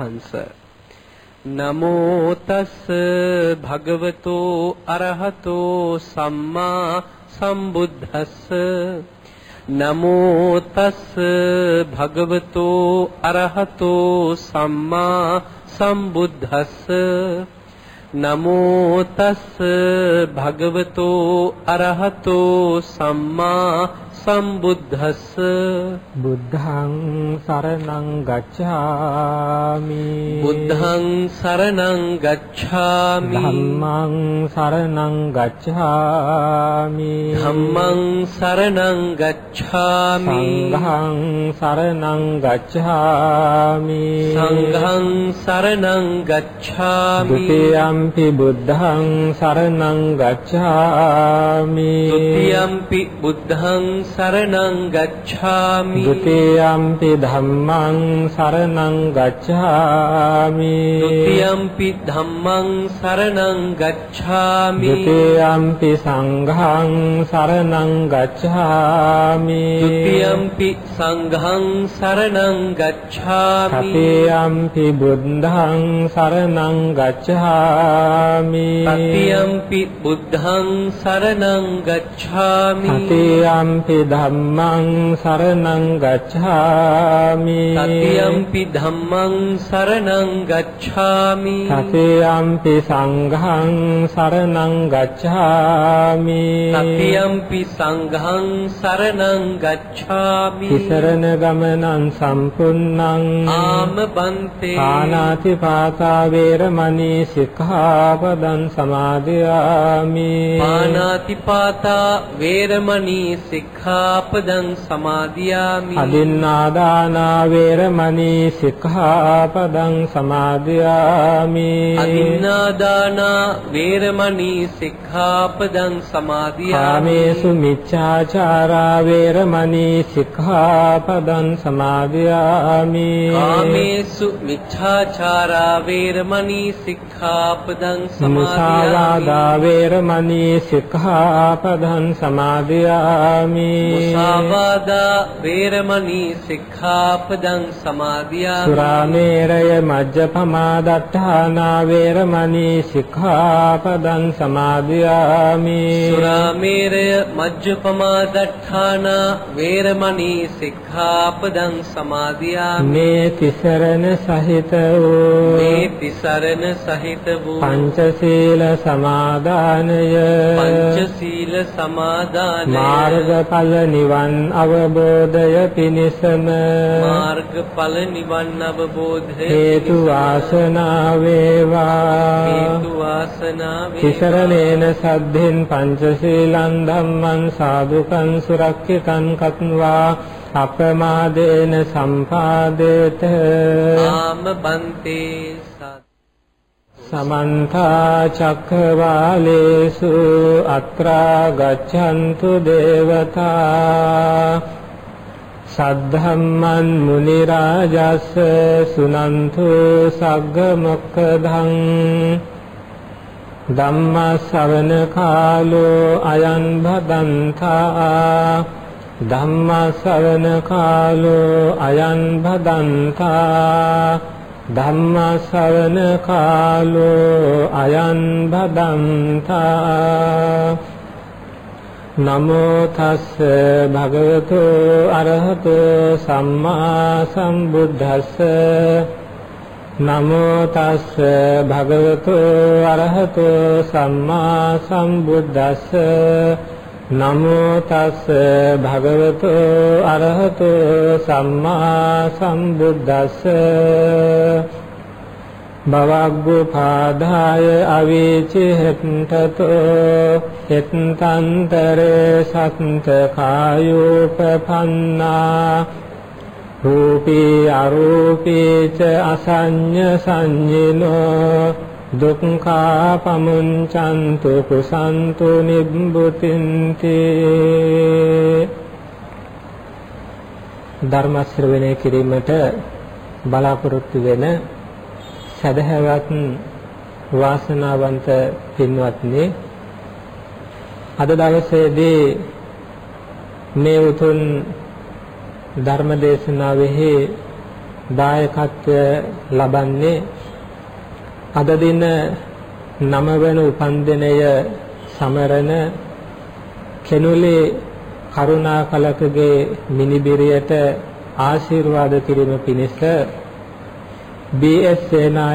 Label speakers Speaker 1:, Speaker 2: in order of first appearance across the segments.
Speaker 1: වහන්සේ. නමෝ තස් භගවතෝ අරහතෝ සම්මා සම්බුද්දස්ස. නමෝ තස් භගවතෝ අරහතෝ සම්මා සම්බුද්දස්ස. නමෝ තස් භගවතෝ අරහතෝ සම්මා සම්බුද්දස්ස.
Speaker 2: බුද්ධං සරණං ගච්ඡාමි.
Speaker 1: බුද්ධං සරණං ගච්ඡාමි.
Speaker 2: ධම්මං සරණං ගච්ඡාමි.
Speaker 1: ධම්මං සරණං ගච්ඡාමි.
Speaker 2: සංඝං සරණං ගච්ඡාමි.
Speaker 1: සංඝං සරණං ගච්ඡාමි.
Speaker 2: ဒ ුතියම්පි බුද්ධං සරණං ගච්ඡාමි.
Speaker 1: ဒ ුතියම්පි බුද්ධං සරණං ගච්ඡාමි.
Speaker 2: ဒ ුතියම්පි ධම්මං සරණං ගච්ඡාමි.
Speaker 1: ဒ ුතියම්පි ධම්මං සරණං ගච්ඡාමි.
Speaker 2: ဒ ුතියම්පි සංඝං සරණං ගච්ඡාමි.
Speaker 1: ဒ ුතියම්පි සංඝං සරණං ගච්ඡාමි.
Speaker 2: තතියම්පි බුද්ධං සරණං ගච්ඡාමි.
Speaker 1: තතියම්පි බුද්ධං සරණං ගච්ඡාමි.
Speaker 2: තතියම්පි ධම්මං සරණං ගච්ඡාමි.
Speaker 1: තතියම්පි ධම්මං සරණං ගච්ඡාමි.
Speaker 2: තතියම්පි සංඝං සරණං ගච්ඡාමි.
Speaker 1: තතියම්පි සංඝං සරණං ගච්ඡාමි.
Speaker 2: තිසරණ ගමනං සම්පුන්නං
Speaker 1: ආම බන්තේ
Speaker 2: පාණාති පාතා වේරමණී සික්ඛාපදං සමාදියාමි.
Speaker 1: පාණාති පාතා වේරමණී සික්ඛාපදං සමාදියාමි.
Speaker 2: අදින්නාදානා වේරමණී සික්ඛාපදං සමාදියාමි.
Speaker 1: අදින්නාදානා වේරමණී සික්ඛාපදං සමාදියාමි.
Speaker 2: කාමේසු මිච්ඡාචාරා වේරමණී සික්ඛාපදං සමාදියාමි.
Speaker 1: කාමේසු මිච්ඡාචාරා වේරමණී සික්ඛාපදං සමාදියාමි.
Speaker 2: මුසාවාදා වේරමණී සික්ඛාපදං සමාදියාමි.
Speaker 1: මුසාවාදා වේරමණී සික්ඛාපදං සමාදියාමි.
Speaker 2: සුරාමේරය මජ්ජපමාදට්ඨානා වේරමණී සික්ඛාපදං සමාදියාමි.
Speaker 1: සුරාමේරය මජ්ජපමාදට්ඨානා වේරමණී සික්ඛාපදං සමාදියාමි.
Speaker 2: මේ තිසරණ සහිත වූ
Speaker 1: මේ තිසරණ සහිත වූ
Speaker 2: පංචශීල සමාදානය
Speaker 1: පංචශීල සමාදානය
Speaker 2: මාර්ගඵල නිවන් අවබෝධය පිණිසම
Speaker 1: මාර්ගඵල නිවන් අවබෝධය
Speaker 2: හේතු වාසනා වේවා.
Speaker 1: හේතු වාසනා වේවා.
Speaker 2: තිසරණේන සද්ධින් පංචශීලං ධම්මං සාදුකං සුරක්ෂිතං කତ୍වා අප්‍රමාදේන සම්පාදේත.
Speaker 1: ආම බන්තේ
Speaker 2: සමන්ත චක්ඛවාලේසු අත්‍රා ගච්ඡන්තු දේවතා සද්ධම්මං මුනි රාජස් සුනන්තු සග්ග මොක්ඛදං ධම්ම ශ්‍රවණ කාලෝ අයං භදන්තා ධම්ම ශ්‍රවණ කාලෝ අයං භදන්තා ධම්ම ශ්‍රවණ කාලෝ අයං භදන්තා. නමෝ තස්ස භගවතු අරහතෝ සම්මා සම්බුද්දස්ස. නමෝ තස්ස භගවතු අරහතෝ සම්මා සම්බුද්දස්ස. නමෝ තස්ස භගවතු අරහතෝ සම්මා සම්බුද්දස්ස. භවග්ගුපාදාය අවීචි හෙත්තතෝ හෙත්තන්තරේ සත්ත කායෝපපන්නා රූපී අරූපී ච අසඤ්ඤ සංඤිනෝ දුක්ඛා පමුංචන්තු කුසන්තු නිබ්බුතින්ති. ධර්ම ශ්‍රවණය කිරීමට බලාපොරොත්තු වෙන සදහවත් වාසනාවන්ත පින්වත්නි, අද දවසේදී මේ උතුම් ධර්ම දේශනාවෙහි දායකත්වය ලබන්නේ අද දින 9 වෙනි උපන්දිනය සමරන කෙනුලේ කරුණාකලකගේ මිනිබිරියට ආශිර්වාද කිරීම පිණිස BS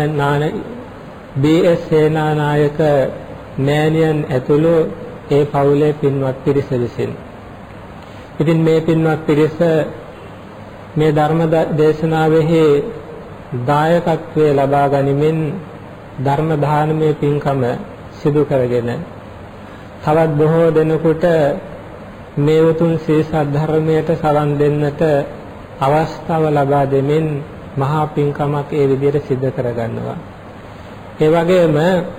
Speaker 2: සේනානායක මෑණියන් ඇතුළු ඒ පවුලේ පින්වත් පිරිස විසින්. ඉතින් මේ පින්වත් පිරිස මේ ධර්ම දේශනාවෙහි දායකත්වයේ ලබා ගනිමින් ධර්ම දානමය පින්කම සිදු කරගෙන තවත් බොහෝ දෙනෙකුට මේ උතුම් ශ්‍රී සද්ධර්මයට සවන් දෙන්නට අවස්ථාව ලබා දෙමින් මහා පින්කමක් ඒ විදිහට සිදු කරගන්නවා. ඒ වගේම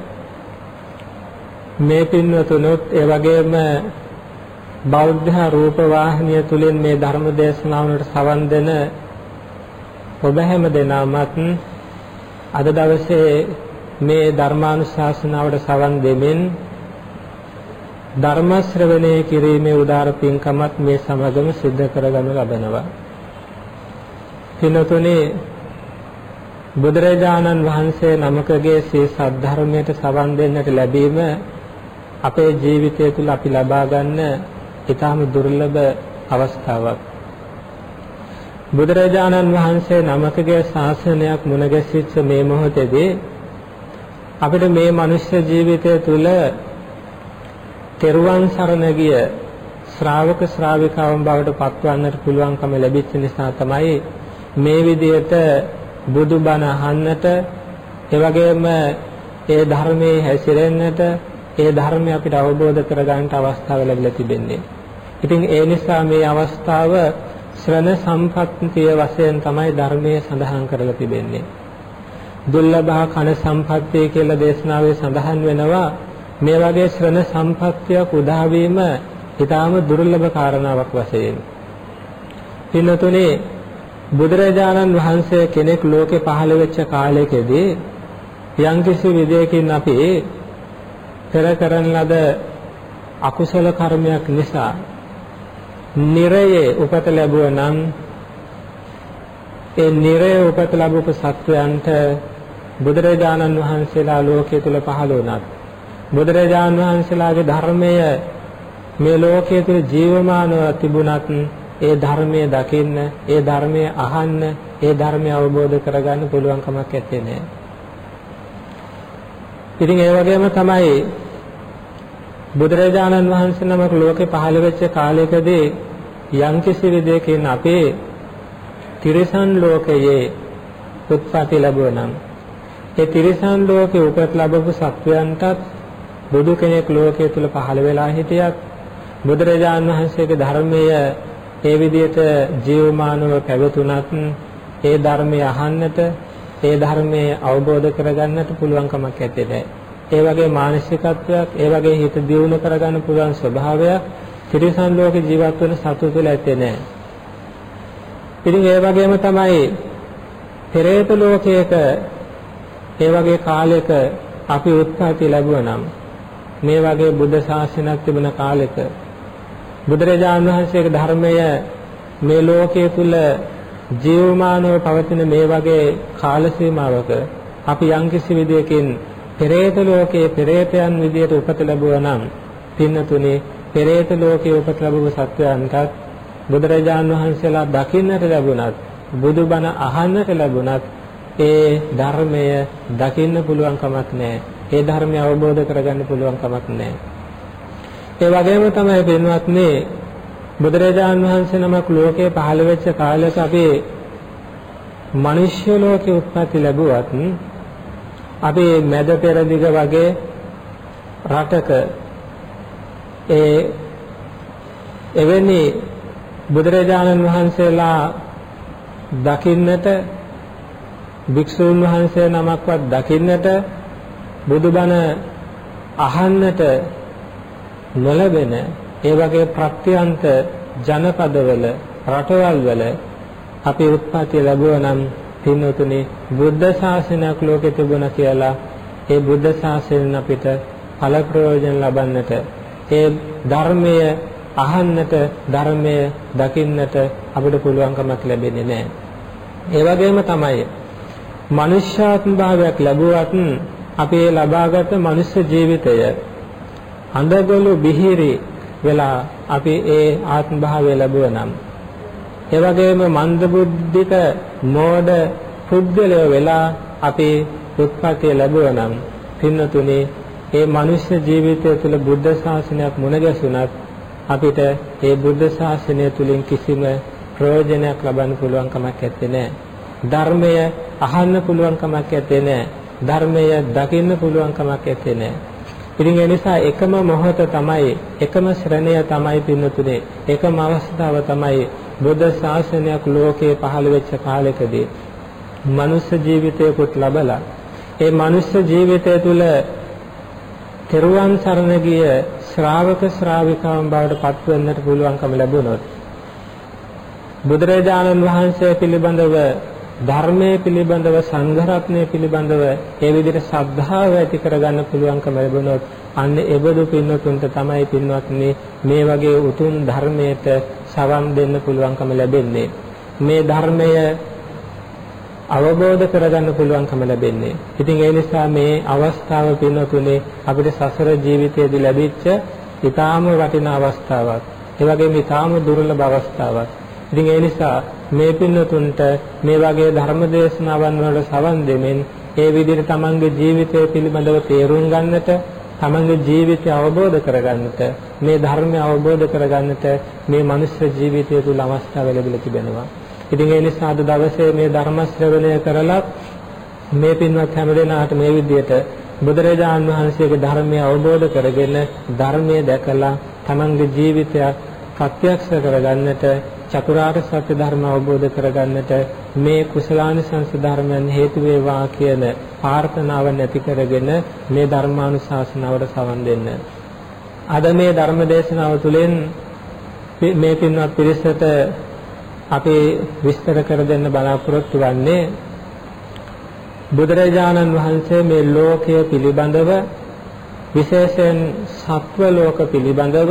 Speaker 2: මේ පින්වතුනොත් ඒ වගේම බෞද්ධ රූප වාහිනිය තුලින් මේ ධර්ම දේශනාවලට සවන් දෙන ඔබ හැම දෙනාමත් අද දවසේ මේ ධර්මානුශාසනාවට සවන් දෙමින් ධර්ම ශ්‍රවණය කිරීමේ උදාර පින්කමත් මේ සමගම සිද්ධ කරගනු ලබනවා. පින්වතුනි, බුදුරජාණන් වහන්සේ නමකගේ ශ්‍රී සද්ධර්මයට සවන් දෙන්නට ලැබීම අපේ ජීවිතය තුළ අපි ලබා ගන්න ඉතාම දුර්ලභ අවස්ථාවක්. බුදුරජාණන් වහන්සේ නමකගේ ශාසනයක් මුණ ගැසිච්ච මේ මොහොතේදී අපිට මේ මනුෂ්‍ය ජීවිතය තුළ තෙරුවන් සරණ ගිය ශ්‍රාවක ශ්‍රාවිකාවන් බවට පත්වන්නට පුළුවන්කම ලැබිච්ච නිසා තමයි මේ විදිහට බුදුබණ අහන්නට, ඒ වගේම ඒ ධර්මයේ හැසිරෙන්නට, ඒ ධර්මය අපිට අවබෝධ කරගන්නට අවස්ථාව ලැබිලා තිබෙන්නේ. ඉතින් ඒ නිසා මේ අවස්ථාව ශ්‍රවණ සම්පත්තිය වශයෙන් තමයි ධර්මයේ සඳහන් කරලා තිබෙන්නේ. දුර්ලභ කන සම්පත්තිය කියලා දේශනාවේ සඳහන් වෙනවා. මේ වගේ ශ්‍රවණ සම්පත්තියක් උදා වීම ඊටාම දුර්ලභ කාරණාවක් වශයෙන්. පින්නතුනේ, බුදුරජාණන් වහන්සේ කෙනෙක් ලෝකේ පහළ වෙච්ච කාලයකදී යම්කිසි විදියකින් අපි පෙර කරන ලද අකුසල කර්මයක් නිසා නිරයේ උපත ලැබුවා නම් ඒ නිරයේ උපත ලැබපු සත්වයන්ට බුදුරජාණන් වහන්සේලා ලෝකයේ තුල පහළ වුණත් බුදුරජාණන් වහන්සේලාගේ ධර්මය මේ ලෝකයේ තුල ජීවමානව තිබුණත් ඒ ධර්මයේ දකින්න, ඒ ධර්මයේ අහන්න, ඒ ධර්මය අවබෝධ කරගන්න පුළුවන් කමක් නැත්තේ නෑ. ඉතින් ඒ වගේම තමයි බුදුරජාණන් වහන්සේ නමක් ලෝකේ පහළ වෙච්ච කාලයකදී යම්කිසි විදියකින් අපේ තිරිසන් ලෝකයේ උත්පත්ති ලැබුණා නම් ඒ තිරිසන් ලෝකේ උපත ලැබපු සත්වයන්ටත් බුදු කෙනෙක් ලෝකයේ තුල පහළ වෙලා හිටියත් බුදුරජාණන් වහන්සේගේ ධර්මය ඒ විදිහට ජීවමානව පැවතුනත් ඒ ධර්මය අහන්නට, ඒ ධර්මය අවබෝධ කරගන්නට පුළුවන් කමක් නැත්තේ. ඒ වගේ මානසිකත්වයක්, ඒ වගේ හිත දියුණු කරගන්න පුළුවන් ස්වභාවයක් තිරිසන් ලෝකේ ජීවත් වෙන සතු තුළ ඇත්තේ නැහැ. ඉතින් ඒ වගේම තමයි පෙරේත ලෝකයක ඒ වගේ කාලයක අපි උත්පත්ති ලැබුවා නම් මේ වගේ බුද්ධ ශාසනයක් තිබුණ කාලෙක බුදුරජාණන් වහන්සේගේ ධර්මය මේ ලෝකයේ තුල ජීවමානව පවතින මේ වගේ කාල සීමාවක අපි යම්කිසි විදියකින් පෙරේත ලෝකයේ පෙරේතයන් විදියට උපත ලැබුවා නම් පින්නතුනේ පෙරේත ලෝකයේ උපත ලැබුව සත්වයන්ටත් බුදුරජාණන් වහන්සේලා දකින්නට ලැබුණත් බුදුබණ අහන්නට ලැබුණත් ඒ ධර්මය දකින්න පුළුවන් කමක් නැහැ. ඒ ධර්මය අවබෝධ කරගන්න පුළුවන් කමක් නැහැ. ඒ වගේම තමයි පින්වත්නි, බුදුරජාණන් වහන්සේ නමක් ලෝකේ පහළ වෙච්ච කාලයක අපි මිනිස්ය ලෝකේ උත්පත්ති ලැබුවත් අපි මැද පෙරදිග වගේ රටක එවැනි බුදුරජාණන් වහන්සේලා දකින්නට, භික්ෂුන් වහන්සේ නමක්වත් දකින්නට, බුදුබණ අහන්නට නොලැබෙන ඒ වගේ ප්‍රත්‍යන්ත ජනපදවල, රටවල් වල අපි උත්පත්ති ලැබුවා නම් පින්වතුනි, බුද්ධ ශාසනයක් ලෝකෙ තිබුණා කියලා ඒ බුද්ධ ශාසනයෙන් අපිට ඵල ප්‍රයෝජන ලබන්නට, ඒ ධර්මය අහන්නට, ධර්මය දකින්නට අපිට පුළුවන්කමක් ලැබෙන්නේ නැහැ. ඒ වගේම තමයි මනුෂ්‍යාත්ම භාවයක් ලැබුවත් අපි ඒ ලබාගත් මනුෂ්‍ය ජීවිතය අඳගොළු බිහිරි වෙලා අපි ඒ ආත්ම භාවය ලැබුවා නම් ඒ වගේම මන්ද බුද්ධික මෝඩ පුද්ගලයෝ වෙලා අපි උත්පත්ති ලැබුවා නම් පින්නතුනේ ඒ මනුෂ්‍ය ජීවිතය තුළ බුද්ධ ශාසනයක් මුණ ගැසුණත් අපිට ඒ බුද්ධ ශාසනය තුලින් කිසිම ප්‍රයෝජනයක් ලබන්න පුළුවන් කමක් නැත්තේ නෑ. ධර්මය අහන්න පුළුවන් කමක් නැත්තේ නෑ. ධර්මය දකින්න පුළුවන් කමක් නැත්තේ නෑ. ඉතින් ඒ නිසා එකම මොහොත තමයි එකම ශ්‍රණය තමයි පින්නතුනේ එකම අවස්ථාව තමයි බුද්ධ ශාසනයක් ලෝකේ පහළ වෙච්ච කාලෙකදී මනුෂ්‍ය ජීවිතයකට ලබලා ඒ මනුෂ්‍ය ජීවිතය තුළ තෙරුවන් සරණ ගිය ශ්‍රාවක ශ්‍රාවිකාවන් බවට පත් වෙන්නට පුළුවන්කම ලැබුණොත් බුදුරජාණන් වහන්සේ පිළිබඳව ධර්මයේ පිළිබඳව සංඝ රත්නය පිළිබඳව ඒ විදිහට ශ්‍රද්ධාව ඇති කරගන්න පුළුවන්කම ලැබුණොත් අන්න එබඳු පින්වතුන්ට තමයි පින්වත්නි මේ වගේ උතුම් ධර්මයට සවන් දෙන්න පුළුවන්කම ලැබෙන්නේ. මේ ධර්මය අවබෝධ කරගන්න පුළුවන්කම ලැබෙන්නේ. ඉතින් ඒ නිසා මේ අවස්ථාව පින්වතුනි අපිට සසර ජීවිතයේදී ලැබිච්ච ඊටාම වටිනා අවස්ථාවක්. ඒ වගේම ඊටාම දුර්ලභ අවස්ථාවක්. ඉතින් ඒ නිසා මේ පින්වතුන්ට මේ වගේ ධර්ම දේශනාවන් වලට සවන් දෙමින් ඒ විදිහට තමන්ගේ ජීවිතය පිළිබඳව තේරුම් ගන්නට, තමන්ගේ ජීවිතය අවබෝධ කරගන්නට, මේ ධර්මය අවබෝධ කරගන්නට මේ මනුෂ්‍ය ජීවිතය තුල අවස්ථාව ලැබිලා තිබෙනවා. ඉතින් ඒ නිසා අද දවසේ මේ ධර්ම ශ්‍රවණය කරලා මේ පින්වත් හැමදෙනාට මේ විදිහට බුදුරජාණන් වහන්සේගේ ධර්මය අවබෝධ කරගෙන ධර්මය දැකලා තමන්ගේ ජීවිතය ප්‍රත්‍යක්ෂ කරගන්නට, චතුරාර්ය සත්‍ය ධර්ම අවබෝධ කරගන්නට මේ කුසලානිසංස ධර්මයන් හේතු වේවා කියන ප්‍රාර්ථනාව නැති කරගෙන මේ ධර්මානුශාසනාවට සවන් දෙන්න. අද මේ ධර්ම දේශනාව තුළින් මේ පින්වත් පිරිසට අපි විස්තර කර දෙන්න බලාපොරොත්තු වෙන්නේ බුදුරජාණන් වහන්සේ මේ ලෝකය පිළිබඳව විශේෂයෙන් සත්ව ලෝක පිළිබඳව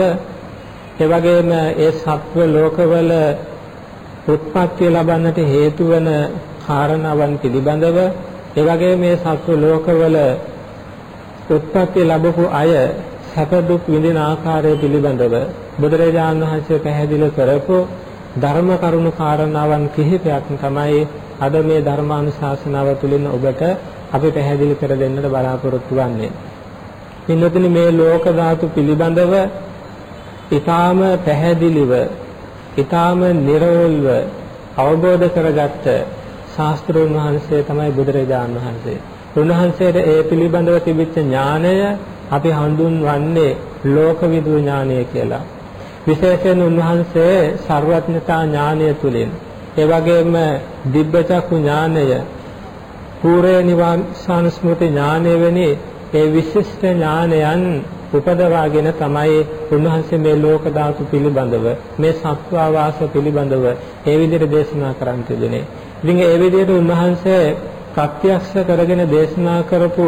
Speaker 2: ඒ වගේම ඒ සත්ව ලෝකවල උත්පත්ති ලබන්නට හේතු වන කාරණාවන් පිළිබඳව ඒ වගේම මේ සත්ව ලෝකවල උත්පත්ති ලැබපු අය සැප දුක් විඳින ආකාරය පිළිබඳව බුදුරජාණන් වහන්සේ පැහැදිලි කරපු ධර්ම කරුණු කාරණාවන් කිහිපයක් තමයි අද මේ ධර්මානුශාසනාව තුළින් ඔබට අපි පැහැදිලි කර දෙන්නට බලාපොරොත්තු වෙන්නේ. පින්වතුනි මේ ලෝක ධාතු පිළිබඳව ඊටාම පැහැදිලිව ඊටාම නිර්වෝල්ව අවබෝධ කරගත්ත ශාස්ත්‍රඥ වහන්සේ තමයි බුදුරජාණන් වහන්සේ. උන්වහන්සේට ඒ පිළිබඳව තිබිච්ච ඥානය අපි හඳුන්වන්නේ ලෝකවිදු ඥානය කියලා. විශේෂයෙන් උන්වහන්සේ සර්වඥතා ඥානය තුලින් ඒ වගේම දිබ්බචක්ඛු ඥානය, පූර්ව නිවාසාන ස්මෘති ඥානය වෙනි ඒ විශිෂ්ට ඥානයන් උපදවාගෙන තමයි උන්වහන්සේ මේ ලෝක ධාතු පිළිබඳව, මේ සත්වාවාස පිළිබඳව ඒ විදිහට දේශනා කරන් තිබුණේ. ඉතින් ඒ විදිහට උන්වහන්සේ ප්‍රත්‍යක්ෂ කරගෙන දේශනා කරපු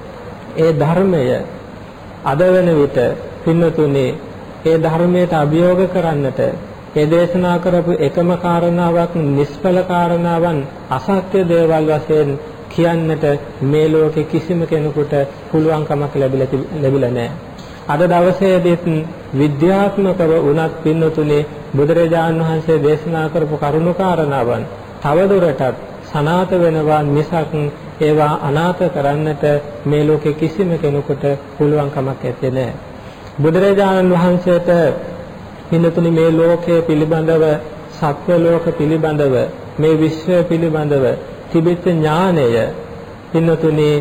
Speaker 2: ඒ ධර්මය අද වෙන විට පින්නතුනේ ඒ ධර්මයට අභියෝග කරන්නට ඒ දේශනා කරපු එකම කාරණාවක් නිෂ්ඵල කාරණාවන් අසත්‍ය දේවල් වශයෙන් කියන්නට මේ ලෝකේ කිසිම කෙනෙකුට පුළුවන් කමක් ලැබිලා නැහැ. අද දවසේදීත් විද්‍යාත්මකව උනත් පින්නතුනේ බුදුරජාණන් වහන්සේ දේශනා කරපු කරුණු කාරණාවන් තවදුරටත් සනාත වෙනවා මිසක් ඒවා අනාථ කරන්නට මේ ලෝකේ කිසිම කෙනෙකුට පුළුවන් කමක් නැහැ. බුදුරජාණන් වහන්සේට පින්නතුනේ මේ ලෝකයේ පිළිබඳව, සත්ව ලෝක පිළිබඳව, මේ විශ්වය පිළිබඳව තිබෙච්ච ඥානය පින්නතුනේ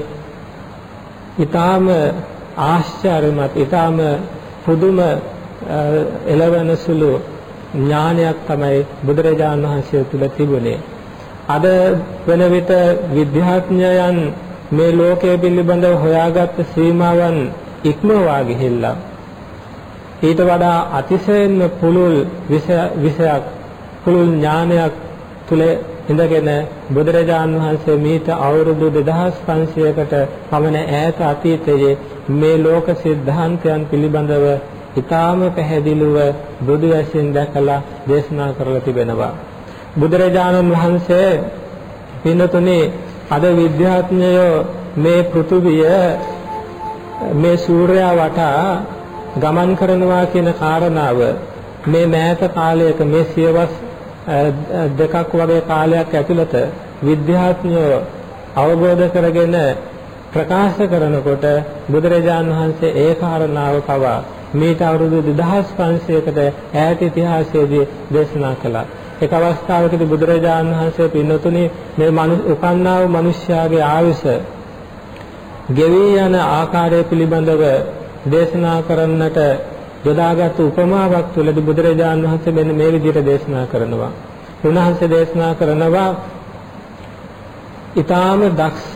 Speaker 2: ඊටාම ආශ්චර්යමත්, ඊටාම පුදුම එළවෙන සුළු ඥානයක් තමයි බුදුරජාණන් වහන්සේ තුල තිබුණේ. අද වෙන විට විද්‍යාඥයන් මේ ලෝකයේ පිළිබඳව හොයාගත් සීමාවන් ඉක්මවා ගිහිල්ලා ඊට වඩා අතිශයින්ම පුළුල් විෂයක්, පුළුල් ඥානයක් තුල ඉඳගෙන බුදුරජාණන් වහන්සේ මීට අවුරුදු 2500කට පමණ ඈත අතීතයේ මේ ලෝක සිද්ධාන්තයන් පිළිබඳව ඊටාම පැහැදිලිව බුදු ඇසින් දැකලා දේශනා කරලා තිබෙනවා. බුදුරජාණන් වහන්සේ පින්නතුනේ අද විද්‍යාඥයෝ මේ පෘථුවිය මේ සූර්යයා වටා ගමන් කරනවා කියන කාරණාව මේ මෑත කාලයක මේ සියවස් දෙකක් වගේ කාලයක් ඇතුළත විද්‍යාඥයෝ අවබෝධ කරගෙන ප්‍රකාශ කරනකොට බුදුරජාන් වහන්සේ ඒ කාරණාව පවා මීට අවුරුදු 2500කට ඈත ඉතිහාසයේදී දේශනා කළා. එක් අවස්ථාවකදී බුදුරජාන් වහන්සේ පින්නතුනි මේ උපන්නා වූ මිනිස්යාගේ ආයුෂ ගෙවි යන ආකාරය පිළිබඳව දේශනා කරන්නට යොදාගත් උපමාවක් තුළදී බුදුරජාන් වහන්සේ මෙන්න මේ විදිහට දේශනා කරනවා. උන්වහන්සේ දේශනා කරනවා ඊටාම දක්ෂ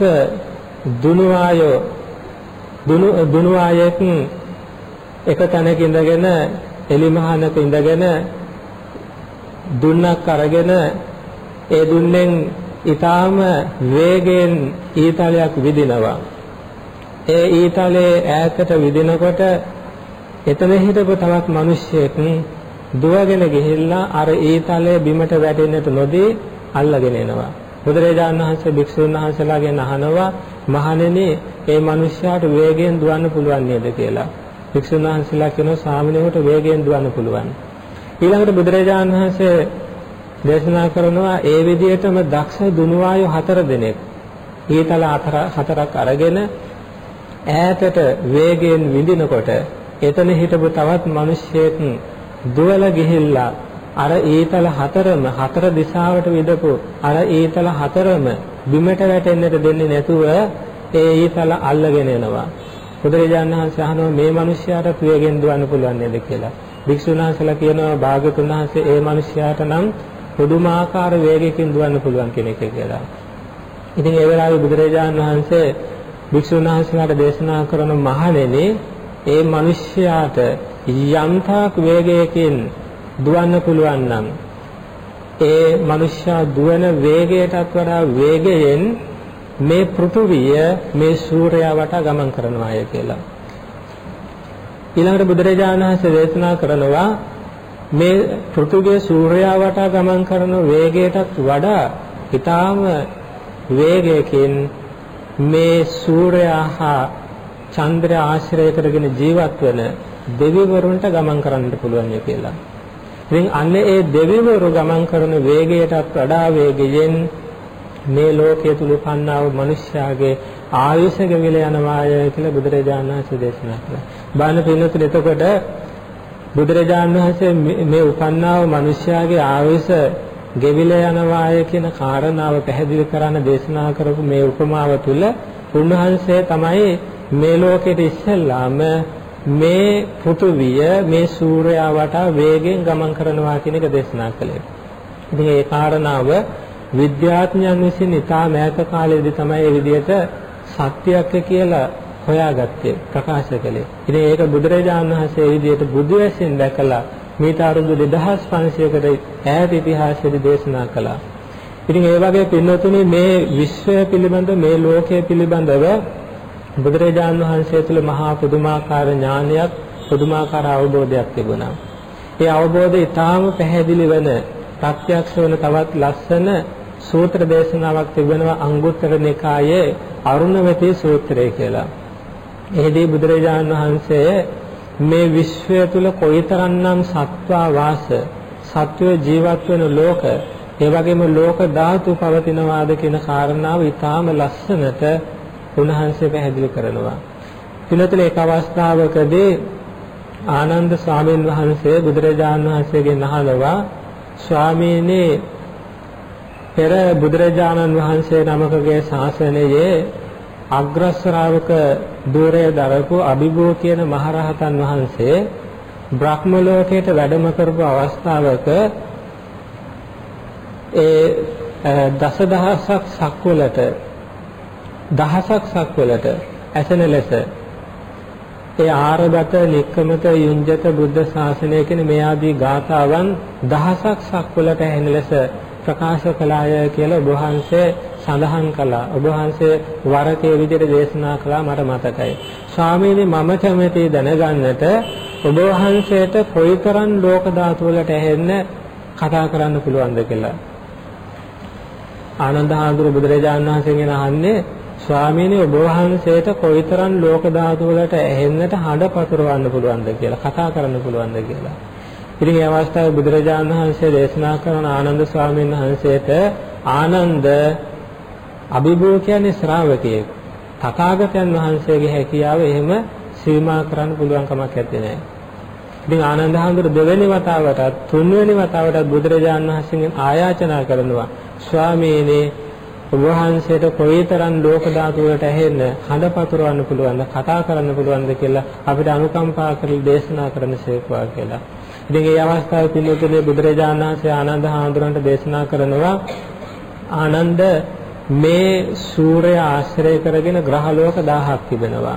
Speaker 2: දුනුවායෙක් එක තැනක ඉඳගෙන එලිමහනක ඉඳගෙන දුන්නක් අරගෙන ඒ දුන්නෙන් ඊටාම වේගයෙන් ඊතලයක් විදිනවා. ඒ ඊතලයේ ඈතට විදිනකොට එතන හිටපු තවත් මිනිහෙක් දුවගෙන ගිහිල්ලා අර ඊතලයේ බිමට වැටෙන්නට නොදී අල්ලගෙන එනවා. බුදුරජාණන් වහන්සේ භික්ෂුන් වහන්සේලාගෙන් අහනවා මහණෙනි මේ මිනිහයාට වේගයෙන් දුවන්න පුළුවන් නේද කියලා. භික්ෂුන් වහන්සේලා කියනවා ස්වාමිනේට වේගයෙන් දුවන්න පුළුවන්. ඊළඟට බුදුරජාණන් වහන්සේ දේශනා කරනවා ඒ විදිහටම දක්ෂ දුනුවායෝ 4 දෙනෙක් ඊතල 4ක් අරගෙන ඈතට වේගයෙන් විඳිනකොට එතන හිටපු තවත් මිනිහෙක් දුවලා ගිහිල්ලා අර ඊතල 4ම 4 දිශාවට විදපු අර ඊතල 4ම බිමට වැටෙන්නට දෙන්නේ නැතුව ඒ ඊතල අල්ලගෙන එනවා. බුදුරජාණන් වහන්සේ අහනවා මේ මිනිහයාට වේගෙන් දුවන්න පුළුවන් නේද කියලා. භික්ෂුන් වහන්සේලා කියනවා භාග්‍යවතුන් වහන්සේ ඒ මිනිහයාට නම් පුදුමාකාර වේගයකින් දුවන්න පුළුවන් කෙනෙක් කියලා. ඉතින් ඒ වෙලාවේ බුදුරජාණන් වහන්සේ භික්ෂුන් වහන්සේලාට දේශනා කරන මහණෙනි ඒ මිනිහයාට යම්තාක් වේගයකින් දුවන්න පුළුවන් නම් ඒ මිනිහයා දුවන වේගයටත් වඩා වේගයෙන් මේ පෘථුවිය මේ සූර්යයා වටා ගමන් කරනවාය කියලා. ඊළඟට බුදුරජාණන් වහන්සේ දේශනා කරනවා මේ පෘථුවිය සූර්යයා වටා ගමන් කරන වේගයටත් වඩා ඊටාම වේගයකින් මේ සූර්යයා හා චන්ද්‍රය ආශ්‍රය කරගෙන ජීවත් වෙන දෙවිවරුන්ට ගමන් කරන්න පුළුවන් කියලා. ඉතින් අන්න ඒ දෙවිවරු ගමන් කරන වේගයටත් වඩා වේගයෙන් මේ ලෝකයේ තුල උපන්නා වූ මිනිස්යාගේ ආයුෂ ගෙවිලා යනවාය කියලා බුදුරජාණන් වහන්සේ දේශනා කළා. බාන පින්නතුනි එතකොට බුදුරජාණන් වහන්සේ මේ උපන්නා වූ මිනිස්යාගේ ආයුෂ ගෙවිලා යනවාය කියන කාරණාව පැහැදිලි කරන්න දේශනා කරපු මේ උපමාව තුල උන්වහන්සේ තමයි මේ ලෝකෙට ඉස්සෙල්ලාම මේ පෘථුවිය මේ සූර්යයා වටා වේගෙන් ගමන් කරනවා කියන එක දේශනා කළේ. ඉතින් ඒ කාරණාව විද්‍යාඥයන් විසින් ඉතා මෑත කාලයේදී තමයි මේ විදිහට සත්‍යයක් කියලා හොයාගත්තේ ප්‍රකාශ කළේ. ඉතින් ඒක බුදුරජාණන් වහන්සේ මේ විදිහට බුදු ඇසින් දැකලා මේට අවුරුදු 2500කට ඈත ඉතිහාසයේදී දේශනා කළා. ඉතින් ඒ වගේ පින්නතුනි මේ විශ්වය පිළිබඳ මේ ලෝකය පිළිබඳව බුදුරජාණන් වහන්සේ තුළ මහා පුදුමාකාර ඥානයක් පුදුමාකාර අවබෝධයක් තිබුණා. ඒ අවබෝධය ඊටාම පැහැදිලි වෙන ප්‍රත්‍යක්ෂ වෙන තවත් ලස්සන සූත්‍ර දේශනාවක් තිබෙනවා අංගුත්තර නිකායේ අරුණවතී සූත්‍රය කියලා. එහිදී බුදුරජාණන් වහන්සේ මේ විශ්වය තුළ කොයිතරම්නම් සත්වා වාස සත්වය ජීවත් වෙන ලෝක ඒ වගේම ලෝක ධාතු පවතිනවාද කියන කාරණාව ඊටාම ලස්සනට උන්වහන්සේ පැහැදිලි කරනවා. පිළිතුරේ එක් අවස්ථාවකදී ආනන්ද ස්වාමීන් වහන්සේ බුදුරජාණන් වහන්සේගෙන් අහනවා ස්වාමීනි පෙර බුදුරජාණන් වහන්සේ නමකගේ ශාසනයේ අග්‍ර ශ්‍රාවක ධූරය දරපු අභිභූ කියන මහරහතන් වහන්සේ බ්‍රහ්ම ලෝකයට වැඩම කරපු අවස්ථාවක ඒ දසදහසක් සක්වලට දහසක් සක්වලට ඇසෙන ලෙස ඒ ආරබත නික්කමත යුංජත බුද්ධ ශාසනය කියන මේ ආදී ගාථාවන් දහසක් සක්වලට ඇහෙන ලෙස ප්‍රකාශ කළාය කියලා ඔබ වහන්සේ සඳහන් කළා. ඔබ වහන්සේ වරකේ විදිහට දේශනා කළා මට මතකයි. ස්වාමීනි මම කැමැති දැනගන්නට ඔබ වහන්සේට කොයිතරම් ලෝක ධාතු වලට ඇහෙන්න කතා කරන්න පුළුවන්ද කියලා. ආනන්ද හාමුදුරුවෝ බුදුරජාණන් වහන්සේගෙන් අහන්නේ ස්වාමීනි ඔබ වහන්සේට කොයිතරම් ලෝක ධාතු වලට ඇහෙන්නට හඬ පතුරවන්න පුළුවන්ද කියලා, කතා කරන්න පුළුවන්ද කියලා. ඉතින් මේ අවස්ථාවේ බුදුරජාණන් වහන්සේ දේශනා කරන ආනන්ද ස්වාමීන් වහන්සේට ආනන්ද අභිභූ කියන්නේ ශ්‍රාවකයෙක්. තථාගතයන් වහන්සේගේ හැකියාව එහෙම සීමා කරන්න පුළුවන් කමක් නැත්තේ නෑ. ඉතින් ආනන්ද හාමුදුරුවෝ දෙවෙනි වතාවටත් තුන්වෙනි වතාවටත් බුදුරජාණන් වහන්සේගෙන් ආයාචනා කරනවා ස්වාමීනි ඔබ වහන්සේට කොයිතරම් ලෝක ධාතු වලට ඇහෙන්න හඬ පතුරවන්න පුළුවන්ද, කතා කරන්න පුළුවන්ද කියලා අපිට අනුකම්පා කරලා දේශනා කරන්න සේක්වා කියලා. ඉතින් මේ අවස්ථාවේ පිළිතුරේ බුදුරජාණන් වහන්සේ ආනන්ද හාමුදුරන්ට දේශනා කරනවා ආනන්ද මේ සූර්ය ආශ්‍රය කරගෙන ග්‍රහලෝක 1000ක් තිබෙනවා.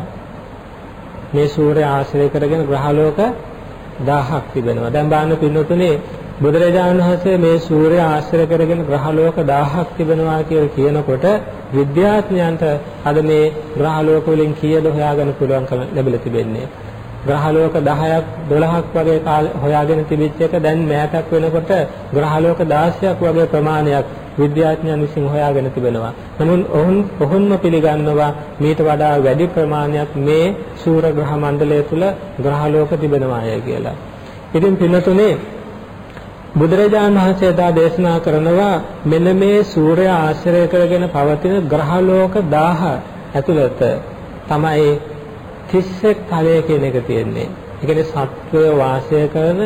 Speaker 2: මේ සූර්ය ආශ්‍රය කරගෙන ග්‍රහලෝක 1000ක් තිබෙනවා. දැන් බලන්න පින්නතුනේ බුදුරජාණන් වහන්සේ මේ සූර්ය ආශ්‍රය කරගෙන ග්‍රහලෝක 1000ක් තිබෙනවා කියලා කියනකොට විද්‍යාඥයන්ට අද මේ ග්‍රහලෝක වලින් කීයද හොයාගන්න පුළුවන්කම ලැබිලා තිබෙන්නේ. ග්‍රහලෝක 10ක් 12ක් වගේ හොයාගෙන තිබිච්ච එක දැන් මෑතක් වෙනකොට ග්‍රහලෝක 16ක් වගේ ප්‍රමාණයක් විද්‍යාඥයන් විසින් හොයාගෙන තිබෙනවා. නමුත් ඔවුන්ම පිළිගන්නවා මීට වඩා වැඩි ප්‍රමාණයක් මේ සූර්ය ග්‍රහ මණ්ඩලය තුල ග්‍රහලෝක තිබෙනවාය කියලා. ඉතින් පින්නතුනේ බුදුරජාණන් වහන්සේ දා දේශනා කරනවා මෙන්න මේ සූර්ය ආශ්‍රය කරගෙන පවතින ග්‍රහලෝක 1000 ඇතුළත තමයි 31 තලය කියන එක තියෙන්නේ. ඒ කියන්නේ සත්වය වාසය කරන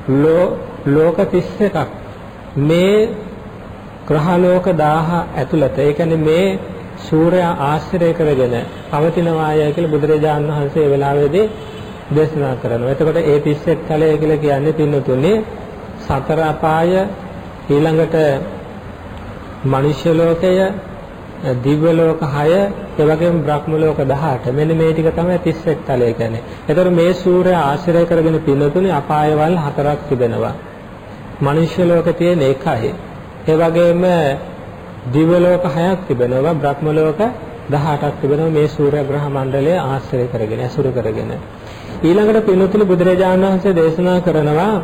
Speaker 2: ලෝක 31ක් මේ ග්‍රහලෝක 1000 ඇතුළත. ඒ කියන්නේ මේ සූර්ය ආශ්‍රය කරගෙන පවතිනවාය කියලා බුදුරජාණන් වහන්සේ වෙලාවේදී දේශනා කරනවා. එතකොට ඒ 31 තලය කියලා කියන්නේ පින්නතුනේ සතර අපාය, ඊළඟට මනුෂ්‍ය ලෝකය, දිව්‍ය ලෝක 6, ඒ වගේම බ්‍රහ්ම ලෝක 18. මෙන්න මේ ටික තමයි 31 තලය කියන්නේ. ඒතර මේ සූර්ය ආශ්‍රය කරගෙන පින්නතුනේ අපායවල 4ක් තිබෙනවා. මනුෂ්‍ය ලෝක තියෙන 1යි. ඒ වගේම දිව්‍ය ලෝක 6ක් තිබෙනවා, බ්‍රහ්ම ලෝක 18ක් තිබෙනවා මේ සූර්ය ග්‍රහ මණ්ඩලය ආශ්‍රය කරගෙන, අසුර කරගෙන. ඊළඟට පින්නතුනේ බුදුරජාණන් වහන්සේ දේශනා කරනවා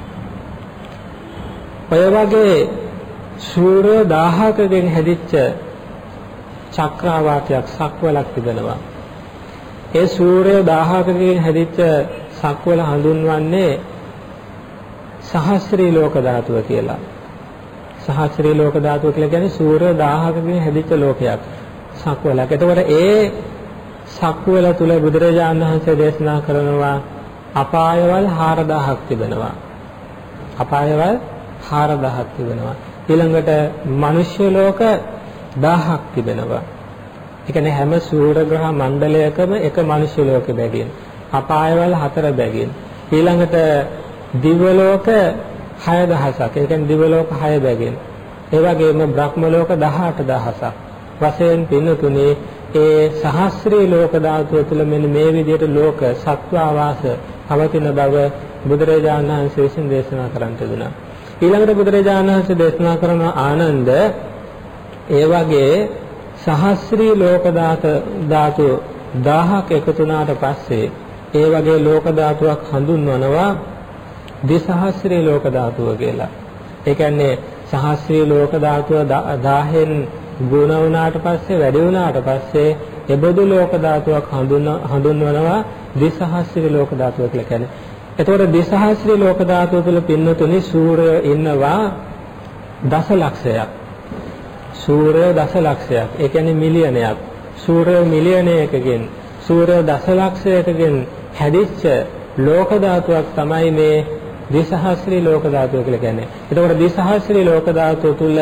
Speaker 2: ඔය වගේ සූර්ය 1000කකින් හැදිච්ච චක්‍රාවාතයක් සක්වලක් තිබෙනවා. ඒ සූර්ය 1000කකින් හැදිච්ච සක්වල හඳුන්වන්නේ සහස්‍රී ලෝක ධාතුව කියලා. සහස්‍රී ලෝක ධාතුව කියලා කියන්නේ සූර්ය 1000කකින් හැදිච්ච ලෝකයක් සක්වලක්. එතකොට ඒ සක්වල තුල බුදුරජාණන් වහන්සේ දේශනා කරනවා අපායවල 4000ක් තිබෙනවා. අපායවල 4000ක් තිබෙනවා. ඊළඟට මනුෂ්‍ය ලෝක 1000ක් තිබෙනවා. ඒ කියන්නේ හැම සූර්ය ග්‍රහ මණ්ඩලයකම එක මනුෂ්‍ය ලෝකෙ බැගින්. අපායවල 4 බැගින්. ඊළඟට දිව්‍ය ලෝක 6000ක්. ඒ කියන්නේ දිව්‍ය ලෝක 6 බැගින්. ඒ වගේම බ්‍රහ්ම ලෝක 18000ක්. වශයෙන් පින්නතුනේ ඒ සහස්‍රී ලෝක ධාතුව තුළ මෙන්න මේ විදිහට ලෝක සත්ව ආවාස පවතින බව බුදුරජාණන් වහන්සේ විසින් දේශනා කරන්න තිබුණා. ඊළඟට බුදුරජාණන් වහන්සේ දේශනා කරන ආනන්ද ඒ වගේ සහස්‍රී ලෝක ධාතු 1000ක් එකතු වුණාට පස්සේ ඒ වගේ ලෝක ධාතුවක් හඳුන්වනවා ද්විසහස්‍රී ලෝක ධාතුව කියලා. ඒ කියන්නේ සහස්‍රී ලෝක ධාතුව 1000න් ගුණ වුණාට පස්සේ වැඩි වුණාට පස්සේ එබඳු ලෝක ධාතුවක් හඳුන්වනවා ද්විසහස්‍රී ලෝක ධාතුව කියලා කියන්නේ. එතකොට ද්විසහස්‍රී ලෝක ධාතුව තුළ පින්නතුනි සූර්යය ඉන්නවා දසලක්ෂයක්. සූර්ය දසලක්ෂයක්. ඒ කියන්නේ මිලියනයක්. සූර්ය මිලියනයකකින් සූර්ය දසලක්ෂයකකින් හැදිච්ච ලෝක ධාතුවක් තමයි මේ ද්විසහස්‍රී ලෝක ධාතුව කියලා කියන්නේ. එතකොට ද්විසහස්‍රී ලෝක ධාතුව තුළ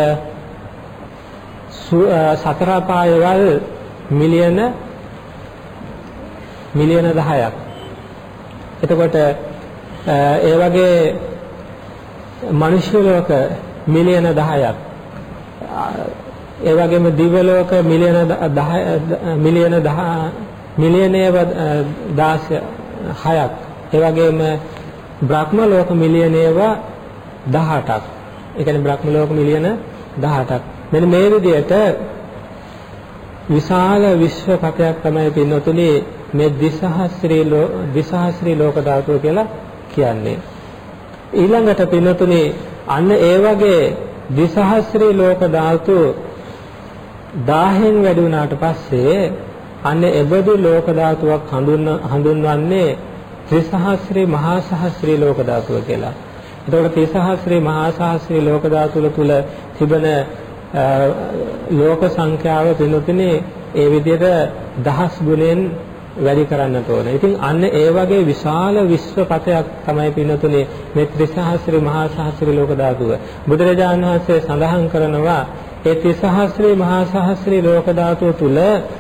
Speaker 2: සතර පායවල් මිලියන 10ක්. එතකොට ඒ වගේ මනුෂ්‍ය ලෝක මිලියන 10ක්. ඒ වගේම දිව්‍ය ලෝක මිලියන 16ක්. ඒ වගේම බ්‍රහ්ම ලෝක මිලියනේව 18ක්. ඒ කියන්නේ බ්‍රහ්ම ලෝක මිලියන 18ක්. මෙන්න මේ විදිහට විශාල විශ්වපතයක් තමයි පින්නතුනේ මේ ද්විසහස්‍රී ලෝක ධාතුව කියලා කියන්නේ. ඊළඟට පින්නතුනේ අන්න ඒ වගේ ද්විසහස්‍රී ලෝක ධාතු 1000න් වැඩි වුණාට පස්සේ අන්න එබඳු ලෝක ධාතුවක් හඳුන්වන්නේ ත්‍රිසහස්‍රී මහා සහස්‍රී ලෝක ධාතුව කියලා. එතකොට ත්‍රිසහස්‍රී මහා සහස්‍රී ලෝක ධාතුව තුල තිබෙන ලෝක සංඛ්‍යාව වෙනුතුනේ ඒ විදිහට දහස් ගුණෙන් වැඩි කරන්නට ඕන. ඉතින් අන්න ඒ වගේ විශාල විශ්වපතයක් තමයි පින්නතුනේ මේ ත්‍රිසහස්‍රී මහා සහස්‍රී ලෝක ධාතුව. බුදුරජාණන් වහන්සේ සඳහන් කරනවා ඒ ත්‍රිසහස්‍රී මහා සහස්‍රී ලෝක ධාතුව තුල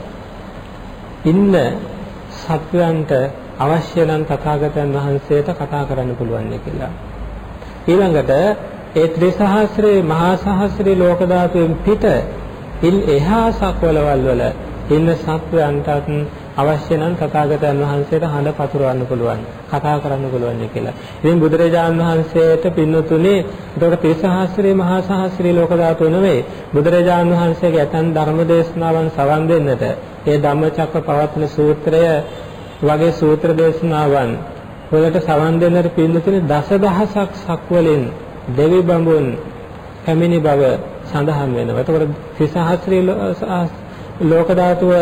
Speaker 2: ඉන්න සත්වයන්ට අවශ්‍ය නම් තථාගතයන් වහන්සේට කතා කරන්න පුළුවන් කියලා. ඊළඟට ඒ ත්‍රිසහස්‍රී මහා සහස්‍රී ලෝක ධාතුවෙන් පිට ඉන් එහා සක්වලවල් වල ඉන්න සත්වයන්ටත් අවශ්‍ය නම් තථාගතයන් වහන්සේට හඬ පතුරවන්න පුළුවන්, කතා කරන්න පුළුවන් කියලා. ඉතින් බුදුරජාණන් වහන්සේට පින්නතුනේ ඒකට ත්‍රිසහස්‍රී මහා සහස්‍රී ලෝක ධාතුව නෙවෙයි. බුදුරජාණන් වහන්සේගේ ඇතන් ධර්ම දේශනාවන් සවන් දෙන්නට ඒ ධම්මචක්කපවත්තන සූත්‍රය වගේ සූත්‍ර දේශනාවන් වලට සවන් දෙන්නට පින්නතුනේ දසදහසක් සක්වලින් දෙවි බඹුන් පැමිණි බව සඳහන් වෙනවා. එතකොට ත්‍රිසහස්‍රී ලෝක ධාතුව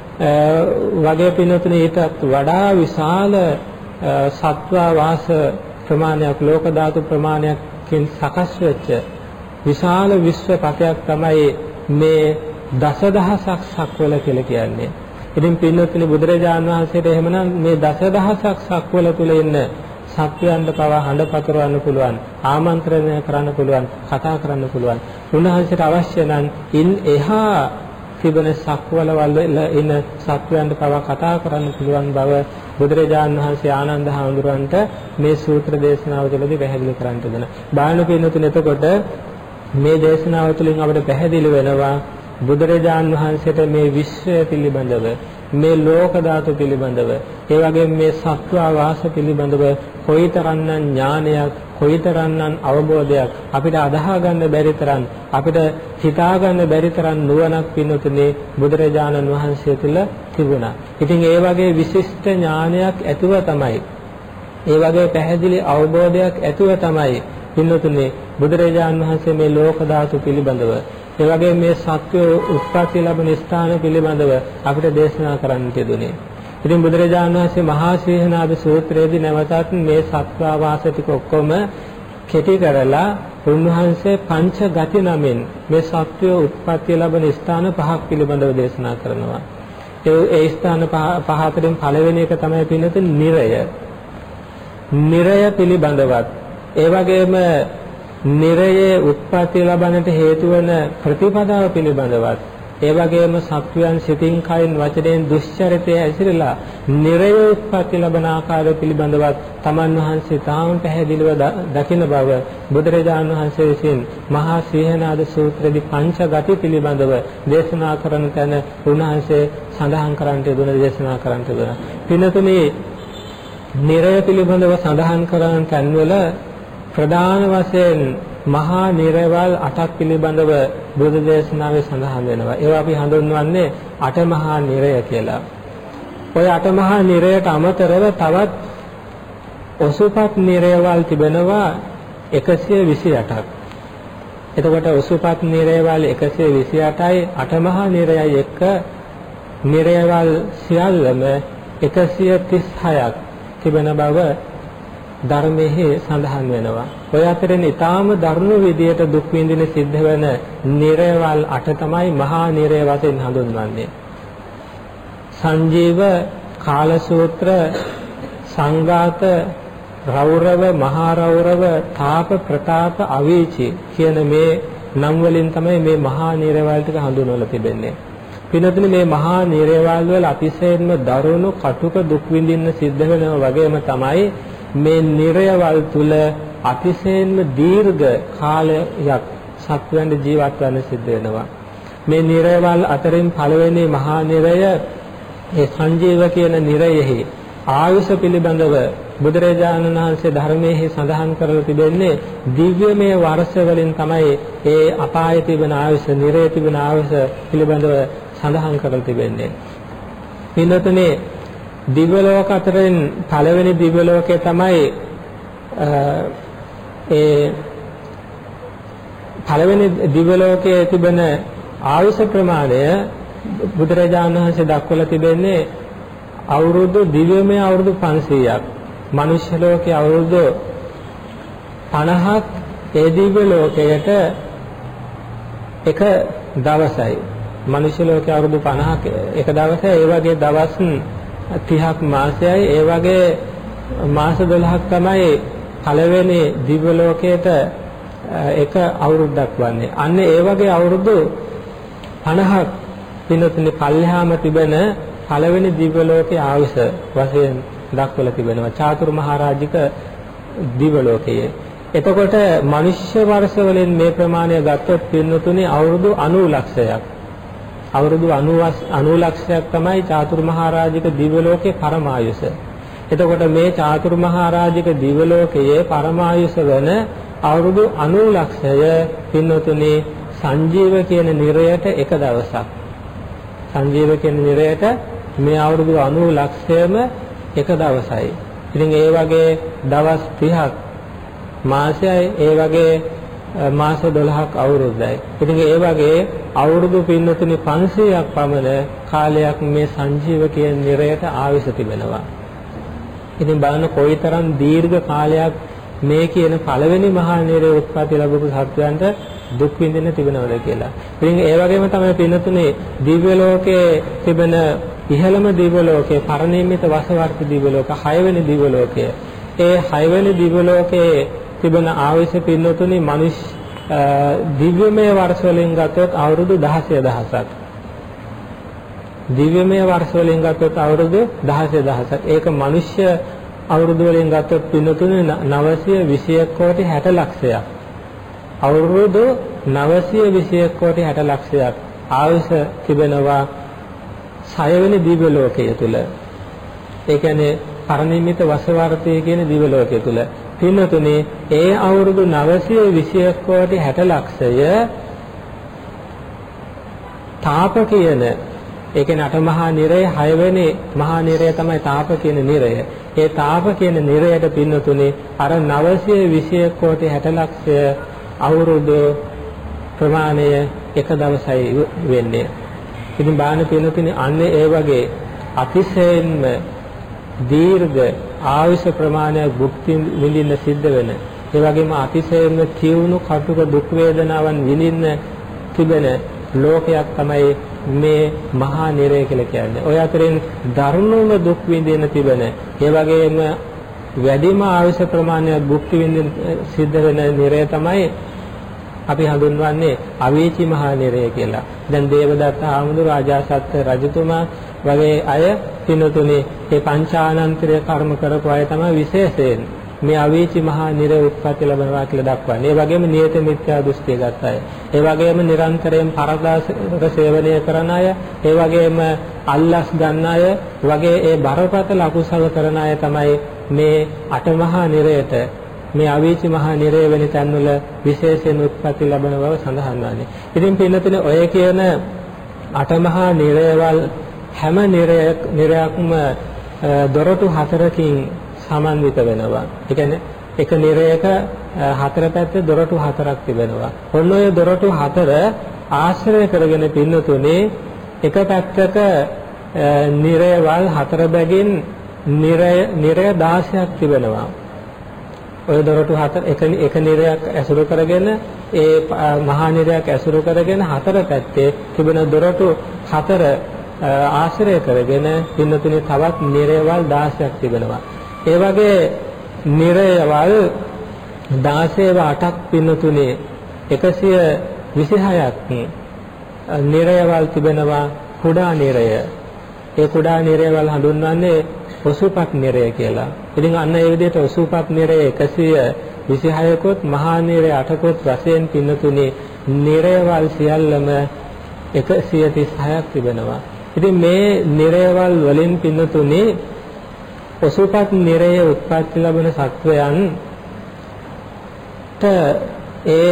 Speaker 2: වගේ පින්නතුනේ ඊටත් වඩා විශාල සත්වා වාස ප්‍රමාණයක් ලෝක ධාතු ප්‍රමාණයකින් සකස් වෙච්ච විශාල විශ්වපතයක් තමයි මේ දසදහසක් සක්වල කියලා කියන්නේ. ඉතින් පින්නතුනේ බුදුරජාණන් වහන්සේට එහෙමනම් මේ දසදහසක් සක්වල තුල ඉන්න සත්‍යයන්ට පවා හඬ පතරවන්න පුළුවන්, ආමන්ත්‍රණය කරන්න පුළුවන්, කතා කරන්න පුළුවන්. උන්වහන්සේට අවශ්‍ය නම් ඉන් එහා තිබෙන සක්වල වල ඉන්න සත්වයන්ට පවා කතා කරන්න පුළුවන් බව බුදුරජාණන් වහන්සේ ආනන්ද හාමුදුරන්ට මේ සූත්‍ර දේශනාව තුළදී පැහැදිලි කරන්න දෙන. බාහන පින්නතුනේ එතකොට මේ දේශනාව තුළින් අපිට පැහැදිලි වෙනවා බුදුරජාණන් වහන්සේට මේ විශ්වය පිළිබඳව, මේ ලෝක ධාතු පිළිබඳව, ඒ වගේම මේ සත්වා වාස පිළිබඳව කොයිතරම්නම් ඥානයක්, කොයිතරම්නම් අවබෝධයක් අපිට අදහා ගන්න බැරි තරම්, අපිට හිතා ගන්න බැරි තරම් නුවණක් පින්නතුනේ බුදුරජාණන් වහන්සේ තුළ තිබුණා. ඉතින් ඒ වගේ විශිෂ්ට ඥානයක් ඇතුව තමයි, ඒ වගේ පැහැදිලි අවබෝධයක් ඇතුව තමයි පින්නතුනේ බුදුරජාණන් වහන්සේ මේ ලෝක ධාතු පිළිබඳව, ඒ වගේ මේ සත්‍ය උත්පත්ති ලැබෙන ස්ථාන පිළිබඳව අපිට දේශනා කරන්නට යෙදුනේ. ඉතින් බුදුරජාණන් වහන්සේ මහා සීහනාද සූත්‍රයේදී නැවතත් මේ සත්වාවාස ටික ඔක්කොම කෙටි කරලා උන්වහන්සේ පංච ගති නමින් මේ සත්‍ය උත්පත්ති ලැබෙන ස්ථාන පහක් පිළිබඳව දේශනා කරනවා. ඒ ස්ථාන පහ අතරින් පළවෙනි එක තමයි පින්නතුනේ නිරය. නිරය පිළිබඳවත් ඒ වගේම නිරයේ උත්පත්ති ලබන්නට හේතු වන ප්‍රතිපදාව පිළිබඳවත්, ඒ වගේම සත්වයන් සිතින් කයින් වචනයෙන් දුෂ්චරිතය ඇසිරලා නිරයේ උත්පත්ති ලබන ආකාරය පිළිබඳවත් තමන් වහන්සේ තාම පැහැදිලිව දකින බව බුදුරජාණන් වහන්සේ විසින් මහා සීහනාද සූත්‍රයේදී පංච ගති පිළිබඳව දේශනා කරන තැන උන්වහන්සේ සඳහන් කරන්නට යෙදුන දේශනා කරන්නට යෙදුන. පින්නතුනේ නිරය පිළිබඳව සඳහන් කරන තැන්වල ප්‍රධාන වශයෙන් මහා නිරවල් 8ක් පිළිබඳව බුදු දේශනාවේ සඳහන් වෙනවා. ඒවා අපි හඳුන්වන්නේ අට මහා නිරය කියලා. ඔය අට මහා නිරයට අමතරව තවත් ඔසුපත් නිරයවල් තිබෙනවා 128ක්. එතකොට ඔසුපත් නිරයවල් 128යි අට මහා නිරයයි එක්ක නිරයවල් සියල්ලම 136ක් තිබෙන බව ධර්මයේ සඳහන් වෙනවා. ඔය අතරින් ඊටාම දරුණු විදියට දුක් විඳින සිද්ධ වෙන නිරයවල් 8 තමයි මහා නිරය වශයෙන් හඳුන්වන්නේ. සංජීව, කාලසූත්‍ර, සංඝාත, රෞරව, මහා රෞරව, තාප, ප්‍රතාප, අවීචි කියන මේ නම් වලින් තමයි මේ මහා නිරයවල් ටික හඳුන්වලා තිබෙන්නේ. පින්නතුනේ මේ මහා නිරයවල් වල අතිශයින්ම දරුණු කටුක දුක් විඳින්න සිද්ධ වෙනවා වගේම තමයි මේ නිරයවල් තුල අතිශයින්ම දීර්ඝ කාලයක් සත්වයන් ජීවත් වෙන්න සිද්ධ වෙනවා. මේ නිරයවල් අතරින් පළවෙනි මහා නිරය ඒ සංජීව කියන නිරයෙහි ආයුෂ පිළිබඳව බුදුරජාණන් වහන්සේ ධර්මයේ සඳහන් කරලා තිබෙන්නේ දිව්‍යමය වර්ෂ වලින් තමයි ඒ අපායේ තිබෙන ආයුෂ, නිරයේ තිබෙන ආයුෂ පිළිබඳව සඳහන් කරලා තිබෙන්නේ. පින්නතුනේ දිව්‍ය ලෝක අතරින් පළවෙනි දිව්‍ය ලෝකයේ තමයි ඒ පළවෙනි දිව්‍ය ලෝකයේ තිබෙන ආයුෂ ප්‍රමාණය බුදුරජාණන් වහන්සේ දක්වලා තිබෙන්නේ අවුරුදු දිව්‍යමය අවුරුදු 500ක්. මනුෂ්‍ය ලෝකයේ අවුරුදු 50ක් ඒ දිව්‍ය ලෝකයට එක දවසයි. මනුෂ්‍ය ලෝකයේ අවුරුදු 50ක් එක දවසයි. ඒ වගේ දවස් 30ක් මාසයයි. ඒ වගේ මාස 12ක් තමයි පළවෙනි දිව්‍ය ලෝකයට එක අවුරුද්දක් වන්නේ. අන්න ඒ වගේ අවුරුදු 50ක් පින්නතුනි පල්ලෙහාම තිබෙන පළවෙනි දිව්‍ය ලෝකයේ ආයුෂ වශයෙන් දක්වලා තිබෙනවා චාතුරු මහරජික දිව්‍ය ලෝකයේ. එතකොට මනුෂ්‍ය වර්ෂ වලින් මේ ප්‍රමාණය ගත්තොත් පින්නතුනි අවුරුදු 90 ලක්ෂයක්. අවුරුදු 90 ලක්ෂයක් තමයි චාතුරු මහරජික දිව්‍ය ලෝකයේ පරමායුෂ. එතකොට මේ චාතුරු මහරජික දිව්‍ය ලෝකයේ පරමායුෂ වෙන අවුරුදු 90 ලක්ෂය පින්නතුනි සංජීව කියන නිරයට එක දවසක්. සංජීව කියන නිරයට මේ අවුරුදු 90 ලක්ෂයම එක දවසයි. ඉතින් ඒ වගේ දවස් 30ක් මාසයයි, ඒ වගේ මාස 12ක් අවුරුද්දයි. ඉතින් ඒ වගේ අවුරුදු පින්නතුනි 500ක් පමණ කාලයක් මේ සංජීව කියන නිරයට ආවිස තිබෙනවා. ඉතින් බලන්න කොයිතරම් දීර්ඝ කාලයක් මේ කියන පළවෙනි මහා නිරේ උත්පත්ති ලැබපු සත්වයන්ට දුක් විඳින්න තිබෙනවද කියලා. ඉතින් ඒ වගේම තමයි පින්නතුනි දිව්‍ය ලෝකයේ තිබෙන ඉහළම දිව්‍ය ලෝකයේ පරිණිමිත වසවර්ති දිව්‍ය ලෝක 6 වෙනි දිව්‍ය ලෝකය. ඒ 6 වෙනි දිව්‍ය ලෝකයේ තිබෙන ආයුෂ පින්නතුනි මිනිස් දිව්‍යමය වර්ෂ වලින් ගත්තොත් අවුරුදු 16000ක්. දිව්‍යමය වර්ෂ වලින් ගත්තොත් අවුරුදු 16000ක්. ඒක මිනිස්ය අවුරුදු වලින් ගත්තොත් පින්නතුනි 921 කෝටි 60 ලක්ෂයක්. අවුරුදු 921 කෝටි 60 ලක්ෂයක් ආයුෂ තිබෙනවා 6 වෙනි දිව්‍ය ලෝකයේ තුල. ඒ කියන්නේ පරිණිමිත වසවර්තී කියන දිව්‍ය ලෝකයේ තුල. පින්නතුනි ඒ අවුරුදු 921 කෝටි 60 ලක්ෂය තාප කියන ඒ කියන්නේ අට මහා නිරය 6 වෙනි මහා නිරය තමයි තාප කියන නිරය. ඒ තාප කියන නිරයට පින්නතුනි අර 921 කෝටි 60 ලක්ෂය අවුරුදු ප්‍රමාණය එක දවසයි වෙන්නේ. ඉතින් බාහන පින්නතුනි අන්නේ ඒ වගේ අතිශයින්ම දීර්ඝ ආයුෂ ප්‍රමාණයක් භුක්ති විඳින්න සිද්ධ වෙන, ඒ වගේම අතිශයින්ම තියුණු කටුක දුක් වේදනාවන් විඳින්න තිබෙන ලෝකයක් තමයි මේ මහා නිරය කියලා කියන්නේ. ඔය අතරින් දරුණුම දුක් විඳින්න තිබෙන, ඒ වගේම වැඩිම ආයුෂ ප්‍රමාණයක් භුක්ති විඳින්න සිද්ධ වෙන නිරය තමයි අපි හඳුන්වන්නේ අවීචි මහා නිරය කියලා. දැන් දේවදත්ත ආමුදු රාජාසත් රජතුමා වගේ අය පින්නතුනේ මේ පංචානන්තර කර්ම කරපු අය තමයි විශේෂයෙන් මේ අවීචි මහා නිරය උත්පත්ති ලැබනවා කියලා දක්වන්නේ. ඒ වගේම නියත මිත්‍යා දෘෂ්ටිය ගත අය. ඒ වගේම නිරන්තරයෙන් පරදාස සේවනය කරන අය, ඒ වගේම අල්ලස් ගන්න අය වගේ ඒ බරපතල අකුසල කරන අය තමයි මේ අටමහා නිරයට, මේ අවීචි මහා නිරය වෙන තැන්වල විශේෂයෙන් උත්පත්ති ලැබන බව සඳහන් වන්නේ. ඉතින් පින්නතුනේ ඔය කියන අටමහා නිරයවල් හැම නිරයක්ම දොරටු 4කින් සමන්විත වෙනවා. ඒ කියන්නේ එක නිරයක හතර පැත්තේ දොරටු 4ක් තිබෙනවා. ඔන්න ඔය දොරටු 4 ආශ්‍රය කරගෙන පින්නතුනේ එක පැත්තක නිරයවල් 4 බැගින් නිරය 16ක් තිබෙනවා. ඔය දොරටු 4 එක නිරයක් ඇසුරු කරගෙන ඒ මහා නිරයක් ඇසුරු කරගෙන 4 පැත්තේ තිබෙන දොරටු 4 ආශ්‍රය කරගෙන පින්නතුනේ තවත් නිරයවල් 16ක් තිබෙනවා. ඒ වගේ නිරයවල් 16ව 8ක් පින්නතුනේ 126ක් නිරයවල් තිබෙනවා කුඩා නිරය. ඒ කුඩා නිරයවල් හඳුන්වන්නේ ඔසුපත් නිරය කියලා. ඉතින් අන්න ඒ විදිහට ඔසුපත් නිරය 126කොත් මහා නිරය 8කොත් වශයෙන් පින්නතුනේ නිරයවල් සියල්ලම 136ක් තිබෙනවා. ඉතින් මේ නිරයවල් වලින් පින්නතුනේ ඔසුපත් නිරයේ උත්පත්ති ලැබෙන සත්වයන්ට ඒ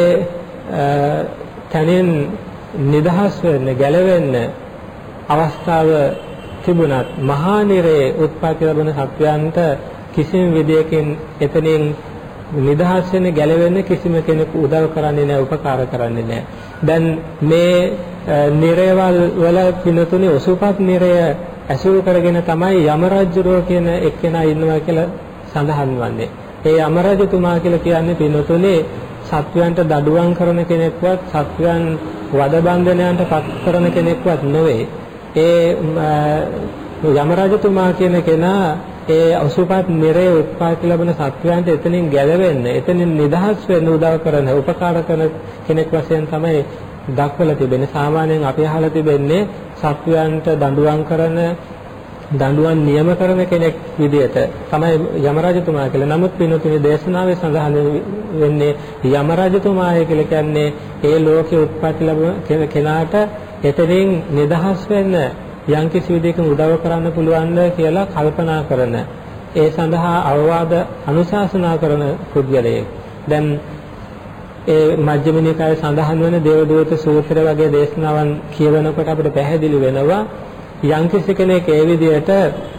Speaker 2: තනින් නිදහස් වෙන්න, ගැලවෙන්න අවස්ථාව තිබුණත් මහා නිරයේ උත්පත්ති ලැබෙන සත්වයන්ට කිසිම විදියකින් එතනින් නිදහස් වෙන්න, ගැලවෙන්න කිසිම කෙනෙකු උදව් කරන්නේ නැහැ, උපකාර කරන්නේ නැහැ. දැන් මේ නිරේවල් වල පිනතුනේ ඔසුපත් නිරය ඇසුරු කරගෙන තමයි යම රජුරෝ කියන එක්කෙනා ඉන්නවා කියලා සඳහන් වන්නේ. ඒ යම රජතුමා කියලා කියන්නේ පිනතුනේ සත්වයන්ට දඩුවම් කරන කෙනෙක්වත් සත්වයන් වද බන්ධනයන්ට පත් කරන කෙනෙක්වත් නොවේ. ඒ යම රජතුමා කියන කෙනා ඒ අසුපත් නිරේ උත්පාදක ලැබෙන සත්වයන්ට එතනින් ගැලවෙන්න, එතනින් නිදහස් වෙන්න උදව් කරන, උපකාර කරන කෙනෙක් වශයෙන් තමයි දක්වලා තිබෙන්නේ. සාමාන්‍යයෙන් අපි අහලා තිබෙන්නේ සත්වයන්ට දඬුවම් කරන, දඬුවම් නියම කරන කෙනෙක් විදිහට තමයි යම රජතුමා කියලා. නමුත් පින්තුනේ දේශනාවේ සඳහන් වෙන්නේ යම රජතුමාය කියලා කියන්නේ ඒ ලෝකේ උත්පත්ති ලැබෙන කෙනාට එතනින් නිදහස් වෙන්න යම්කිසි විදිහකින් උදව් කරන්න පුළුවන් කියලා කල්පනා කරන, ඒ සඳහා අවවාද අනුශාසනා කරන පුද්ගලයෙක්. දැන් ඒ මජ්ක්‍ධිම නිකායේ සඳහන් වෙන දේවදූත සූත්‍ර වගේ දේශනාවන් කියවනකොට අපිට පැහැදිලි වෙනවා යම්කිසි කෙනෙක් ඒ විදිහට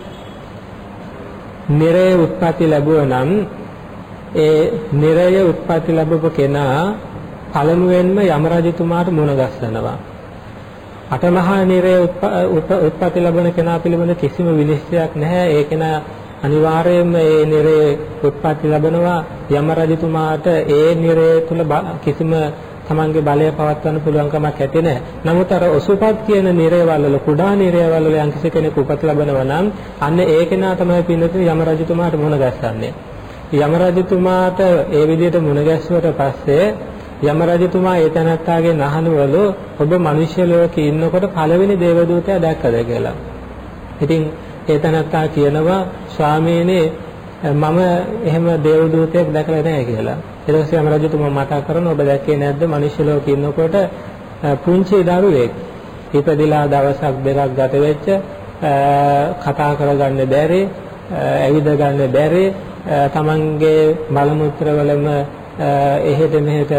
Speaker 2: නිරේ උත්පත්ති ලැබුවා නම් ඒ නිරය උත්පත්ති ලැබපු කෙනා පළමුවෙන්ම යම රජතුමාට මුණ ගැස්සනවා. අටමහා නිරේ උත්පත්ති ලැබෙන කෙනා පිළිබඳ කිසිම විනිශ්චයක් නැහැ. ඒ කෙනා අනිවාර්යයෙන්ම ඒ නිරේ උත්පත්ති ලැබෙනවා. යම රජතුමාට ඒ නිරේ තුල කිසිම තමන්ගේ බලය පවත්වන්න පුළුවන් කමක් ඇත්තේ නැහැ. නමුත් අර ඔසුපත් කියන නිරේවල වල කුඩා නිරේවල වල යම්කිසි කෙනෙක් උපත ලැබෙනවා නම් අන්න ඒ කෙනා තමයි පින්නතුනේ යම රජතුමාට මුණ ගැස්සන්නේ. යම රජතුමාට ඒ විදිහට මුණ ගැස්සුවට පස්සේ යම රජතුමා ඒ තැනත්තාගෙන් අහනවලු ඔබ මිනිස්සු ලෝකේ ඉන්නකොට පළවෙනි දේවදූතයා දැක්කද කියලා. ඉතින් ඒ තැනත්තා කියනවා ස්වාමීනි මම එහෙම දේවදූතයෙක් දැකලා නැහැ කියලා. ඊට පස්සේ යම රජතුමා මතක් කරනවා ඔබ දැක්කේ නැද්ද මිනිස්සු ලෝකේ ඉන්නකොට පුංචි දරුවෙක් ඉපදිලා දවසක් දෙකක් ගත වෙච්ච කතා කරගන්න බැරි, ඇවිද ගන්න බැරි, තමන්ගේ මල මුත්‍ර වලම එහෙට මෙහෙට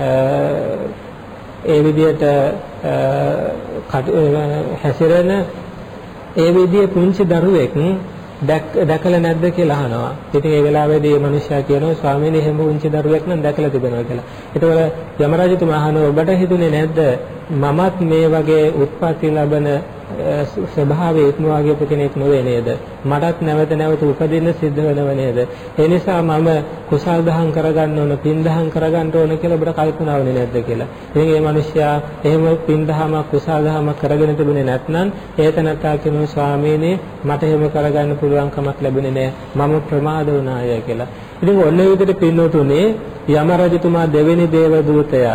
Speaker 2: ඒ විදිහට හැසිරෙන ඒ විදිහේ පුංචි දරුවෙක් දැකලා නැද්ද කියලා අහනවා. ඉතින් ඒ වෙලාවේදී මේ මිනිහා කියනවා ස්වාමීනි එහෙම පුංචි දරුවෙක් නම් දැකලා තිබෙනවා කියලා. ඒතකොට යම රජතුමා අහනවා ඔබට හිතුනේ නැද්ද මමත් මේ වගේ උත්පත්ති ලැබෙන ස්වභාවයේ ඉක්මවා ගියපු කෙනෙක් නොවේ නේද? මටත් නැවත නැවත උපදින්න සිද්ධ වෙනව නේද? ඒ නිසා මම කුසල් දහම් කරගන්න ඕන, පින් දහම් කරගන්න ඕන කියලා ඔබට කල්පනා වුණේ නැද්ද කියලා. ඉතින් මේ මිනිහයා එහෙම පින් දහමක් කුසල් දහමක් කරගෙන තිබුණේ නැත්නම් ඒ තැනත්තා කියනවා ස්වාමීනි මට එහෙම කරගන්න පුළුවන් කමක් ලැබුණේ නැහැ. මම ප්‍රමාද වුණාය කියලා. ඉතින් ඔන්න ඒ විදිහට පින්නතුනේ යම රජතුමා දෙවෙනි දේව දූතයා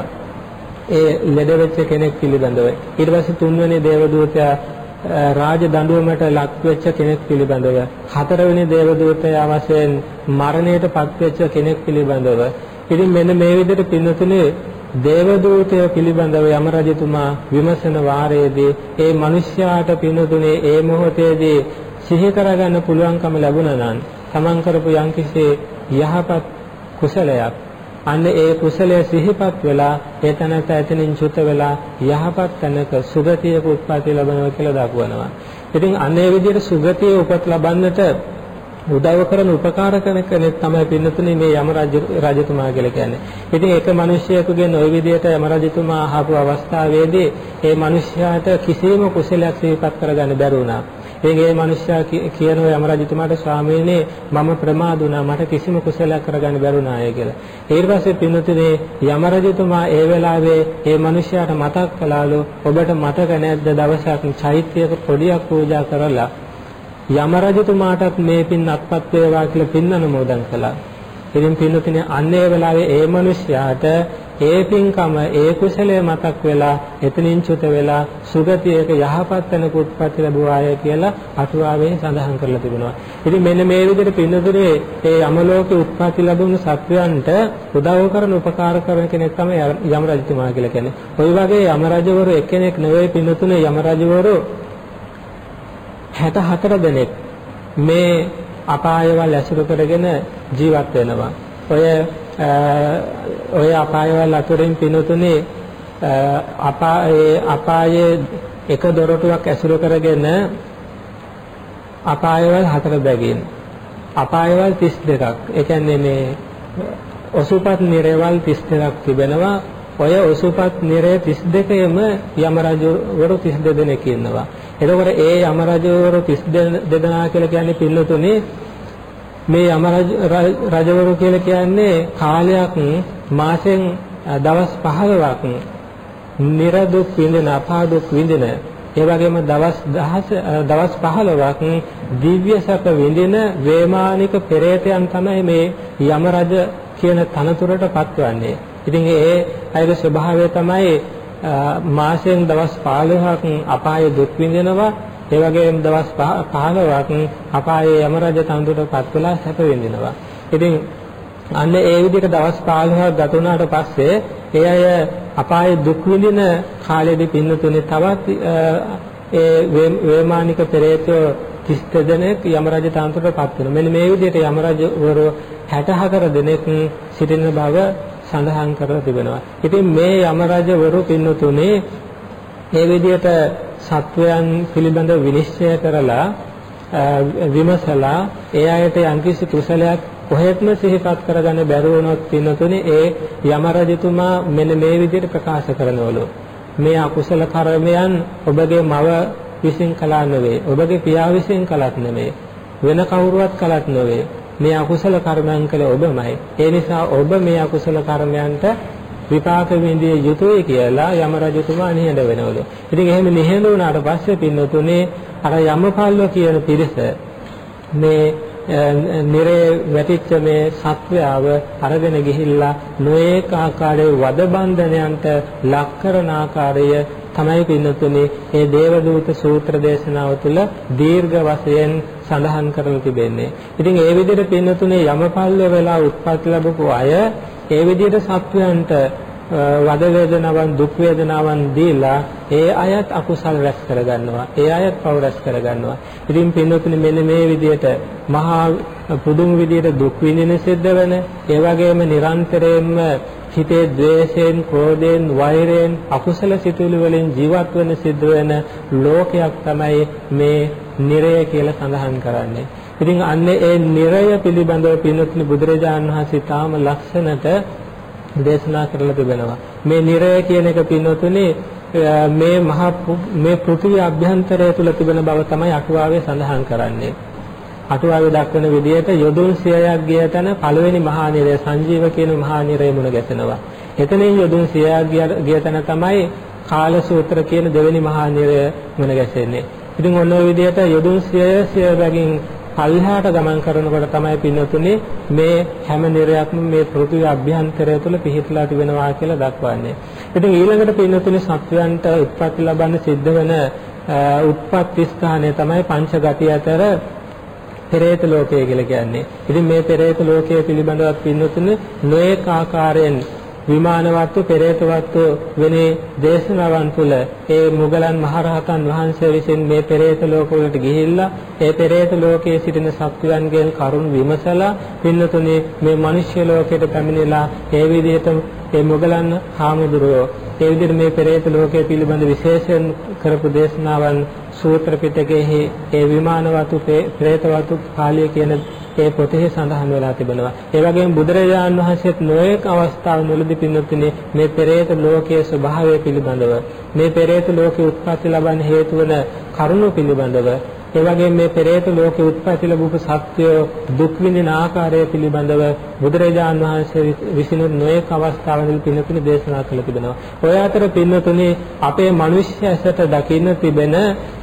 Speaker 2: ඒ ලෙඩ වෙච්ච කෙනෙක් පිළිබඳව, ඊට පස්සේ තුන්වෙනි දේව දූතයා රාජ දඬුවමට ලක් වෙච්ච කෙනෙක් පිළිබඳව, හතරවෙනි දේව දූතයා වශයෙන් මරණයට පත් වෙච්ච කෙනෙක් පිළිබඳව. ඉතින් මෙන්න මේ විදිහට පින්නතුනේ දේව දූතය පිළිබඳව යම රජතුමා විමසන වාරයේදී ඒ මිනිස්යාට පින්නතුනේ ඒ මොහොතේදී සිහි කරගන්න පුළුවන්කම ලැබුණා නම් තමන් කරපු යම්කිසි යහපත් කුසලයක් අන්න ඒ කුසලයේ සිහිපත් වෙලා ඒ තැනට එතනින් චුත වෙලා යහපත් තැනක සුගතියක උත්පත්ති ලැබනවා කියලා දක්වනවා. ඉතින් අන්න ඒ විදිහට සුගතියේ උපත් ලබන්නට උදව් කරන උපකාර කරන කෙනෙක් තමයි පින්නතුනේ මේ යම රජතුමා කියලා කියන්නේ. ඉතින් ඒක මිනිසියෙකුගෙන් ওই විදිහට යම රජතුමා අහපු අවස්ථාවේදී ඒ මිනිසයාට කිසිම කුසලයක් සිහිපත් කරගන්න බැරි වුණා. ඒ මිනිසයා කියනවා යම රජතුමාට ස්වාමීනි මම ප්‍රමාද වුණා, මට කිසිම කුසලයක් කරගන්න බැරුණාය කියලා. ඊට පස්සේ පින්නතුනේ යම රජතුමා ඒ වෙලාවේ ඒ මිනිසයාට මතක් කළාලු ඔබට මතක නැද්ද දවසක් චෛත්‍යයක පොඩියක් පූජා කරලා යම රජතුමාටත් මේ පින් අත්පත් වේවා කියලා පින් අනුමෝදන් කළා. ඉතින් පින්නතුනේ අන්න ඒ වෙලාවේ ඒ මිනිසයාට ඒ පින්කම ඒ කුසලයේ මතක් වෙලා එතනින් චුත වෙලා සුගතියක යහපත් තැනක උත්පත්ති ලැබුවාය කියලා අටුවාවේ සඳහන් කරලා තිබෙනවා. ඉතින් මෙන්න මේ විදිහට පින්නතුනේ ඒ යම ලෝකේ උත්පත්ති ලැබුණු සත්වයන්ට උදව් කරන උපකාර කරන කෙනෙක් තමයි යම රජතුමා කියලා කියන්නේ. ওই වගේ යම රජවරු එක්කෙනෙක් නෙවෙයි පින්නතුනේ යම රජවරු 64 දෙනෙක් මේ අපායවල ඇසුරු කරගෙන ජීවත් වෙනවා. ඔය අපායවල අතුරින් පිනුතුනේ අපායේ එක දොරටුවක් ඇසුරු කරගෙන අපායවල 4 බැගින් අපායවල 32ක්. ඒ කියන්නේ මේ ඔසුපත් නිරේවල් 32ක් තිබෙනවා. ඔය ඔසුපත් නිරය 32ෙම යම රජවරු 32 දෙනෙක් ඉන්නවා. එතකොට ඒ යම රජවරු 32 දෙනා කියලා කියන්නේ පිළිතුනේ මේ යම රජවරු කියලා කියන්නේ කාලයක් මාසෙන් දවස් 15ක් නිරදුක් විඳින අපාදුක් විඳින ඒ වගේම දවස් 15ක් දිව්‍ය සැප විඳින වේමානික පෙරේතයන් තමයි මේ යම රජ කියන තනතුරට පත්වන්නේ. ඉතින් ඒ අයගේ ස්වභාවය තමයි මාසෙන් දවස් 15ක් අපාය දුක් විඳිනවා. ඒ වගේම දවස් 15ක් අපායේ යම රජ තනතුරට පත් වෙලා සැප විඳිනවා. ඉතින් අන්න ඒ විදිහට දවස් 15ක් ගත වුණාට පස්සේ ඒ අය අපායේ දුක් විඳින කාලෙදී පින්නතුනේ තවත් ඒ වේමානික පෙරේතයෝ 32 දෙනෙක් යම රජ තනතුරට පත් වෙනවා. මෙන්න මේ විදිහට යම රජවරු 64 දෙනෙක් සිටින බව සඳහන් කරලා තිබෙනවා. ඉතින් මේ යම රජවරු පින්නතුනේ මේ විදිහට සත්වයන් පිළිබඳව විනිශ්චය කරලා විමසලා ඒ අයට යම්කිසි කුසලයක් කොහෙත්ම සිහිපත් කරගන්න බැරි වුණොත් පින්නතුනේ ඒ යම රජතුමා මෙන්න මේ විදිහට ප්‍රකාශ කරනවලු. මේ අකුසල කර්මයන් ඔබගේ මව විසින් කළා නෙවෙයි, ඔබගේ පියා විසින් කළත් නෙවෙයි, වෙන කවුරුවත් කළත් නෙවෙයි. මේ අකුසල කර්මයන් කළ ඔබමයි. ඒ නිසා ඔබ මේ අකුසල කර්මයන්ට විපාක විඳිය යුතුයි කියලා යම රජතුමා නිහඬ වෙනවලු. ඉතින් එහෙම නිහඬ වුණාට පස්සේ පින්නතුනේ අර යමපල්ලෝ කියන පිරිස මේ නිරේ වැටිච්ච මේ සත්වයාව අරගෙන ගිහිල්ලා නොඑක ආකාරයේ වද බන්ධනයන්ට ලක් කරන ආකාරය තමයි පින්නතුනේ මේ දේවදූත සූත්‍ර දේශනාව තුළ දීර්ඝ වශයෙන් සඳහන් කරලා තිබෙන්නේ. ඉතින් ඒ විදිහට පින්නතුනේ යමපල්ලෝ වෙලා උත්පත් ලැබපු අය ඒ විදිහට සත්වයන්ට වද වේදනාවන් දුක් වේදනාවන් දීලා ඒ අයත් අකුසල් රැස් කරගන්නවා. ඒ අයත් පව රැස් කරගන්නවා. ඉතින් පින්නතුනේ මෙන්න මේ විදිහට මහා පුදුම විදිහට දුක් විඳින සිද්ධ වෙන ඒ වගේම නිරන්තරයෙන්ම හිතේ ද්වේෂයෙන්, ක්‍රෝධයෙන්, වෛරයෙන්, අකුසල සිතුවිලි වලින් ජීවත් වෙන සිද්ධ වෙන ලෝකයක් තමයි මේ නිරය කියලා සඳහන් කරන්නේ. ඉතින් අන්නේ ඒ නිරය පිළිබඳව පින්නතුනේ බුදුරජාණන් වහන්සේ තාම ලක්ෂණට දේශනා කරලා තිබෙනවා. මේ නිරය කියන එක පින්නතුනේ මේ පෘථිවි අභ්‍යන්තරය තුල තිබෙන බව තමයි අටුවාවේ සඳහන් කරන්නේ. අටුවාවේ දක්වන විදිහට යොදුන් 100ක් ගිය තැන පළවෙනි මහා නිරය සංජීව කියන මහා නිරය මුණ ගැසෙනවා. එතනින් යොදුන් 100ක් ගිය තැන තමයි කාලසූත්‍ර කියන දෙවෙනි මහා නිරය මුණ ගැසෙන්නේ. ඉතින් ඔන්න ඔය විදිහට යොදුන් 100 බැගින් පල්හාට ගමන් කරනකොට තමයි පින්නතුනේ මේ හැම නිරයක්ම මේ පෘථිවි අභ්‍යන්තරය තුළ පිහිටලා තිබෙනවා කියලා දක්වන්නේ. ඉතින් ඊළඟට පින්නතුනේ සත්වයන්ට උත්පත්ති ලබන්න සිද්ධ වෙන උත්පත්ති ස්ථානය තමයි පංචගතිය අතර පෙරේත ලෝකය කියලා කියන්නේ. ඉතින් මේ පෙරේත ලෝකයේ පිළිබඳව පින්නතුනේ නොඑක ආකාරයෙන් විමානවත්ව පෙරේතවත්ව වෙන දේශනාවන් තුළ ඒ මුගලන් මහරහතන් වහන්සේ විසින් මේ පෙරේත ලෝකවලට ගිහිල්ලා ඒ පෙරේත ලෝකයේ සිටින සත්වයන්ගෙන් කරුණ විමසලා පින්නතුනේ මේ මිනිස්ය ලෝකයට පැමිණිලා ඒ විදිහට ඒ මුගලන් හාමුදුරුවෝ ඒ විදිහට මේ පෙරේත ලෝකයේ පිළිබඳ විශේෂයෙන් කරපු දේශනාවන් සූත්‍ර පිටකයේ ඒ විමානවත්ව පෙරේතවත්ව කාලය කියන ඒ පොතේ සඳහන් වෙලා තිබෙනවා. ඒ වගේම බුදුරජාණන් වහන්සේත් නොඑක අවස්ථාවලදී පින්නතුනේ මේ පෙරේත ලෝකයේ ස්වභාවය පිළිබඳව මේ පෙරේත ලෝකයේ උත්පත්ති ලබන්න හේතු වන කරුණු පිළිබඳව ඒ වගේම මේ පෙරේත ලෝකයේ උත්පත්ති ලැබුණු සත්‍ය දුක් විඳින ආකාරය පිළිබඳව බුදුරජාණන් වහන්සේ විසින් නොඑක අවස්ථාවලදී පින්නතුනේ දේශනා කළ තිබෙනවා. ඔය අතර පින්නතුනේ අපේ මිනිස්ය ඇසට දකින්න තිබෙන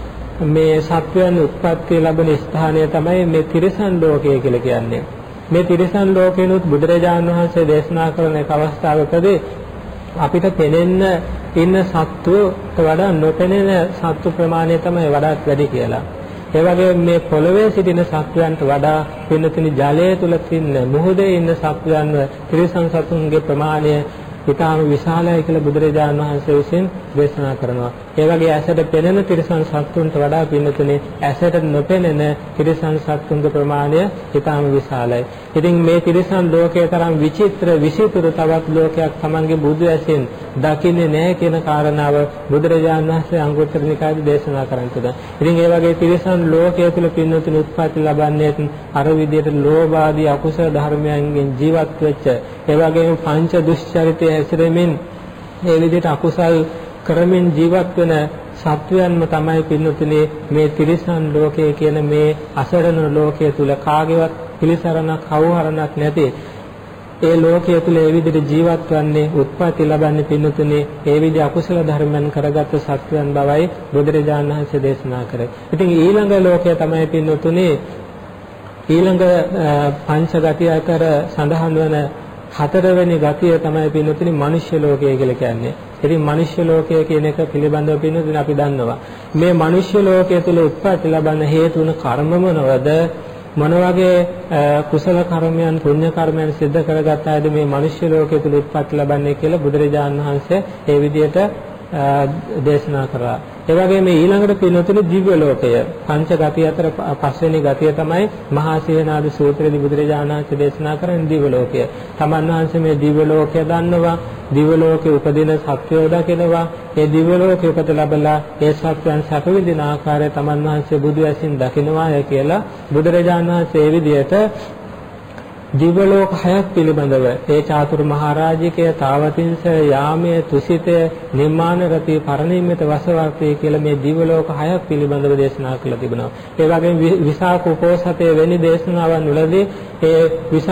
Speaker 2: මේ සත්වයන් උත්පත්ති ලැබෙන ස්ථානය තමයි මේ තිරිසන් ලෝකය කියලා කියන්නේ. මේ තිරිසන් ලෝකේනොත් බුදුරජාණන් වහන්සේ දේශනා කරන එක අවස්ථාවකදී අපිට පෙනෙන්න ඉන්න සත්වයට වඩා නොපෙනෙන සත්ව ප්‍රමාණය තමයි වඩාත් වැඩි කියලා. ඒ වගේම මේ පොළවේ සිටින සත්වයන්ට වඩා පින්නතුනි ජලයේ තුල ඉන්න මුහුදේ ඉන්න සත්වයන්ව තිරිසන් සතුන්ගේ ප්‍රමාණය ඊටාම විශාලයි කියලා බුදුරජාණන් වහන්සේ විසින් දේශනා කරනවා. ඒ වගේ ඇසට පෙනෙන තිරිසන් සත්තුන්ට වඩා පින්නතුනේ ඇසට නොපෙනෙන තිරිසන් සත්තුන්ගේ ප්‍රමාණය ඊටාම විශාලයි. ඉතින් මේ තිරිසන් ලෝකයේ තරම් විචිත්‍ර විසිතුරු තවත් ලෝකයක් Tamange බුදු ඇසෙන් දකින්නේ නැහැ කියන කාරණාව බුදුරජාණන් වහන්සේ අංගුත්තර නිකායේ දේශනා කරන්නේ. ඉතින් ඒ වගේ තිරිසන් ලෝකයේ තුල පින්නතුනේ උත්පත්ති ලබන්නේ අර විදියට ලෝභ ආදී අකුසල ධර්මයන්ගෙන් ජීවත් වෙච්ච ඒ වගේම පංච දුෂ්චරිතය හැසිරෙමින් ඒ විදිහට අකුසල් කරමින් ජීවත් වෙන සත්වයන්ම තමයි පින්නතුනේ මේ තිරිසන් ලෝකයේ කියන මේ අසරණ ලෝකයේ තුල කාගේවත් පිළිසරණක් කවුහරණක් නැති ඒ ලෝකයේ තුල ඒ විදිහට ජීවත් වන්නේ උත්පත්ති ලබන්නේ පින්නතුනේ ඒ විදිහ අකුසල ධර්මයන් කරගත් සත්වයන් බවයි බුදුරජාණන් වහන්සේ දේශනා කරේ. ඉතින් ඊළඟ ලෝකය තමයි පින්නතුනේ ඊළඟ පංච ගතිය අතර සඳහන් වන හතරවෙනි ගතිය තමයි පින්නතුනේ මනුෂ්‍ය ලෝකය කියලා කියන්නේ. ඉතින් මනුෂ්‍ය ලෝකය කියන එක පිළිබඳව පින්නතුනේ අපි දන්නවා. මේ මනුෂ්‍ය ලෝකය තුල උත්පත්ති ලබන හේතුන කර්ම මොනවද? මොන වගේ කුසල කර්මයන් පුණ්‍ය කර්මයන් සිද්ධ කරගත් අයද මේ මනුෂ්‍ය ලෝකයේ තුල උත්පත්ති ලබන්නේ කියලා බුදුරජාණන් වහන්සේ ඒ විදිහට දේශනා කරා. ඒ වගේම ඊළඟට පින්නතුනේ දිව්‍ය ලෝකය පංච ගතිය අතර පස්වෙනි ගතිය තමයි මහා සීනාද සූත්‍රයේදී බුදුරජාණන් වහන්සේ දේශනා කරන දිව්‍ය ලෝකය. තමන් වහන්සේ මේ දිව්‍ය ලෝකය දන්නවා. දිව්‍ය ලෝකේ උපදින සත්වයෝ දකිනවා. ඒ දිව්‍ය ලෝකේ උපත ලැබලා ඒ සත්වයන් සැප විඳින ආකාරය තමන් වහන්සේ බුදු ඇසින් දකිනවාය කියලා බුදුරජාණන් වහන්සේ ඒ විදිහට දිව්‍ය ලෝක හයක් පිළිබඳව ඒ චාතුරු මහරජිකය තාවතින්ස යාමයේ තුසිතය නිර්මාණ රති පරිණිමිත වසවර්තය කියලා මේ දිව්‍ය ලෝක හයක් පිළිබඳව දේශනා කළා තිබෙනවා. ඒ වගේම විසාක උපෝසතයේ වෙනි දේශනාවන් වලදී ඒ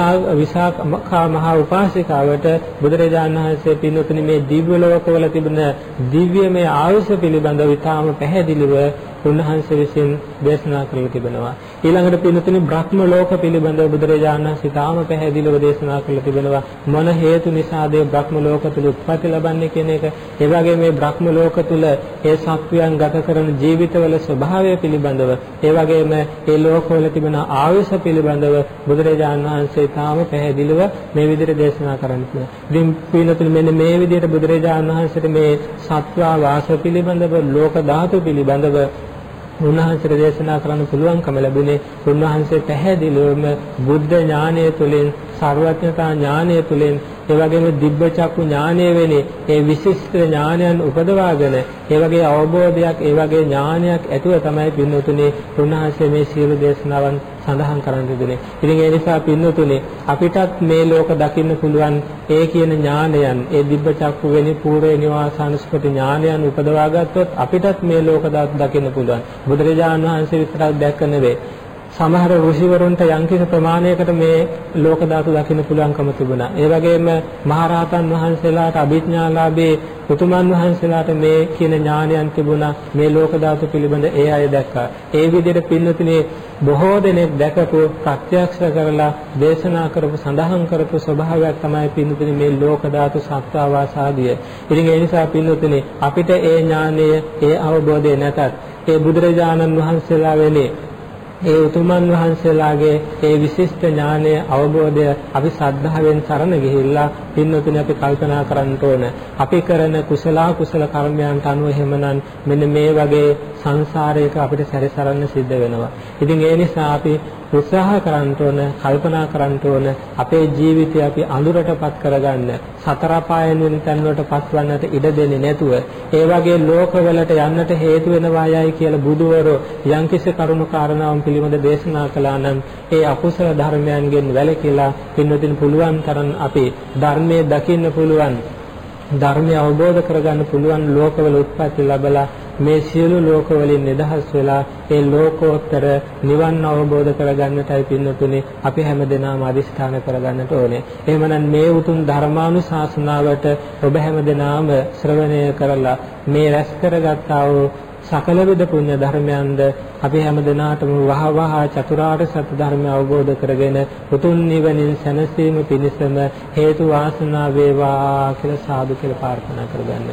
Speaker 2: විසාක මහා උපාසිකාවට බුදුරජාණන් වහන්සේ පින්නතුනි මේ දිව්‍ය ලෝකවල තිබෙන දිව්‍යමය ආයුෂ පිළිබඳව ඉතාම පැහැදිලිව උන්වහන්සේ විසින් දේශනා කරලා තිබෙනවා. ඊළඟට පින්නතුනි බ්‍රහ්ම ලෝක පිළිබඳව බුදුරජාණන් වහන්සේ තාම පැහැදිලිව දේශනා කරලා තිබෙනවා. මොන හේතු නිසාද බ්‍රහ්ම ලෝක තුල උත්පත්ති ලබන්නේ කියන එක. ඒ වගේම මේ බ්‍රහ්ම ලෝක තුල ඒ සත්වයන් ගත කරන ජීවිතවල ස්වභාවය පිළිබඳව, ඒ වගේම ඒ ලෝකවල තිබෙන ආයුෂ පිළිබඳව බුදුරජාණන් වහන්සේ තාම පැහැදිලිව මේ විදිහට දේශනා කරන්නේ. ඉතින් පින්නතුනි මෙන්න මේ විදිහට බුදුරජාණන් වහන්සේට මේ සත්වා වාස පිළිබඳව, ලෝක ධාතු පිළිබඳව උන්වහන්සේට දේශනා කරන්න පුළුවන්කම ලැබුණේ උන්වහන්සේ පැහැදිලිවම බුද්ධ ඥානය තුළින්, සර්වඥතා ඥානය තුළින්, ඒ වගේම දිබ්බ චක්කු ඥානය වෙන්නේ ඒ විශිෂ්ට ඥානයන් උපදවාගෙන ඒ වගේ අවබෝධයක්, ඒ වගේ ඥානයක් ඇතුව තමයි පින්නතුනේ උන්වහන්සේ මේ සියලු දේශනාවන් සඳහන් කරන්න දුන්නේ. ඉතින් ඒ නිසා පින්නතුනේ අපිටත් මේ ලෝක දකින්න පුළුවන් ඒ කියන ඥානයන්, ඒ දිබ්බ චක්කු වෙනි පූර්ව නිවාසානුස්පති ඥානයන් උපදවා ගත්තොත් අපිටත් මේ ලෝක දකින්න පුළුවන්. බුදුරජාණන් වහන්සේ විතරක් දැක්ක නෙවෙයි. සමහර ඍෂිවරුන්ට යම්කිසි ප්‍රමාණයකට මේ ලෝක ධාතු දකින්න පුළුවන්කම තිබුණා. ඒ වගේම මහරහතන් වහන්සේලාට, අභිඥාලාභී උතුමන් වහන්සේලාට මේ කියන ඥානයන් තිබුණා. මේ ලෝක ධාතු පිළිබඳ ඒ අය දැක්කා. ඒ විදිහට පින්නතුනේ බොහෝ දෙනෙක් දැකපු, ප්‍රත්‍යක්ෂ කරලා දේශනා කරපු, සඳහන් කරපු ස්වභාවයක් තමයි පින්නතුනේ මේ ලෝක ධාතු සත්‍යාවාසාදිය. ඉතින් ඒ නිසා පින්නතුනේ අපිට ඒ ඥානය, ඒ අවබෝධය නැතත් ඒ බුදුරජාණන් වහන්සේලා වෙන්නේ ඒ උතුමන් වහන්සේලාගේ ඒ විශිෂ්ට ඥානය, අවබෝධය අපි ශ්‍රද්ධාවෙන් සරණ ගිහිල්ලා පින්නතුනේ අපි කල්පනා කරන්න ඕන. අපි කරන කුසල කර්මයන්ට අනුව එහෙමනම් මෙන්න මේ වගේ සංසාරයක අපිට සැරිසරන්න සිද්ධ වෙනවා. ඉතින් ඒ නිසා අපි උත්සාහ කරන්න ඕන, කල්පනා කරන්න ඕන අපේ ජීවිතය අපි අඳුරටපත් කරගන්න, සතර පායන් වෙන තැන් වලට පත්වන්නට ඉඩ දෙන්නේ නැතුව, ඒ වගේ ලෝකවලට යන්නට හේතු වෙනවා යයි කියලා බුදුවරෝ යම්කිසි කරුණු කාරණාවන් පිළිබඳ දේශනා කළා නම් ඒ අකුසල ධර්මයන්ගෙන් වැළකීලා පින්නදින් පුළුවන් තරම් අපි ධර්මයේ දකින්න පුළුවන්, ධර්මය අවබෝධ කරගන්න පුළුවන් ලෝකවල උත්පත්ති ලැබලා මේ සියලු ලෝකවලින් නිදහස් වෙලා ඒ ලෝකෝත්තර නිවන් අවබෝධ කරගන්නටයි පින්නතුනේ අපි හැමදෙනාම අදිෂ්ඨාන කරගන්නට ඕනේ. එහෙමනම් මේ උතුම් ධර්මානුශාසනාවට ඔබ හැමදෙනාම ශ්‍රවණය කරලා මේ රැස් කරගත්තා වූ සකල විද පුණ්‍ය ධර්මයන්ද අපි හැමදෙනාටම වහවහ චතුරාර්ය සත්‍ය ධර්මය අවබෝධ කරගෙන උතුම් නිවනින් සැනසීම පිණිසම හේතු වාසනා වේවා කියලා සාදු කියලා ප්‍රාර්ථනා කරගන්න.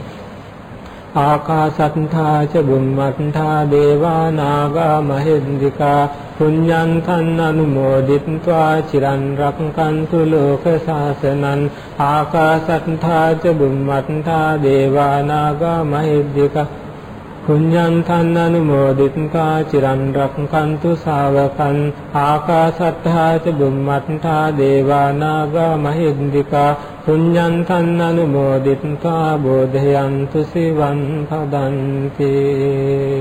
Speaker 2: ආකාසත්තා ච බුම්මත්තා දේවා නාග මහින්దికා පුඤ්ඤන්තං අනුමෝදිත්වා චිරන් රක්ඛන්තු ලෝක සාසනං. ආකාසත්තා ච බුම්මත්තා දේවා නාග මහින්దికා පුඤ්ඤන්තං අනුමෝදිත්වා චිරන් රක්ඛන්තු ශාවකං. ආකාසත්තා ච බුම්මත්තා දේවා නාග මහින්దికා පුඤ්ඤන්තං අනුමෝදිත්වා බෝධයන්තු සිවං පදන්ති.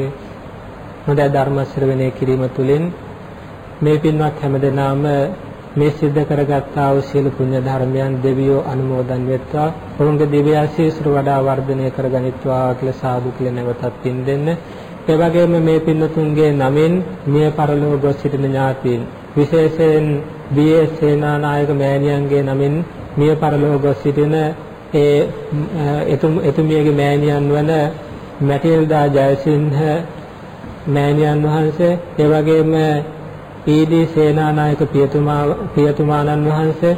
Speaker 2: හොඳ ධර්ම ශ්‍රවණය කිරීම තුළින් මේ පින්වත් හැමදෙනාම මේ සිද්ධ කරගත්තා වූ සියලු පුණ්‍ය ධර්මයන් දෙවියෝ අනුමෝදන් වෙත්වා. ඔවුන්ගේ දිව්‍ය ආශීර්වාද වඩා වර්ධනය කරගනිත්වා කියලා සාදු කියලා නැවතත් පින් දෙන්න. ඒ වගේම මේ පින්තුන්ගේ නමින් මිය පරලොව ගොස් සිටින ඥාතීන් විශේෂයෙන් බී.එස්. සේනානායක මෑණියන්ගේ නමින් මිය පරලොව ගොස් සිටින ඒ එතුමියගේ මෑණියන් වන මැටිල්ඩා ජයසිංහ මෑණියන් වහන්සේ, ඒ වගේම ඊ.ඩී. සේනානායක පියතුමාණන් වහන්සේ,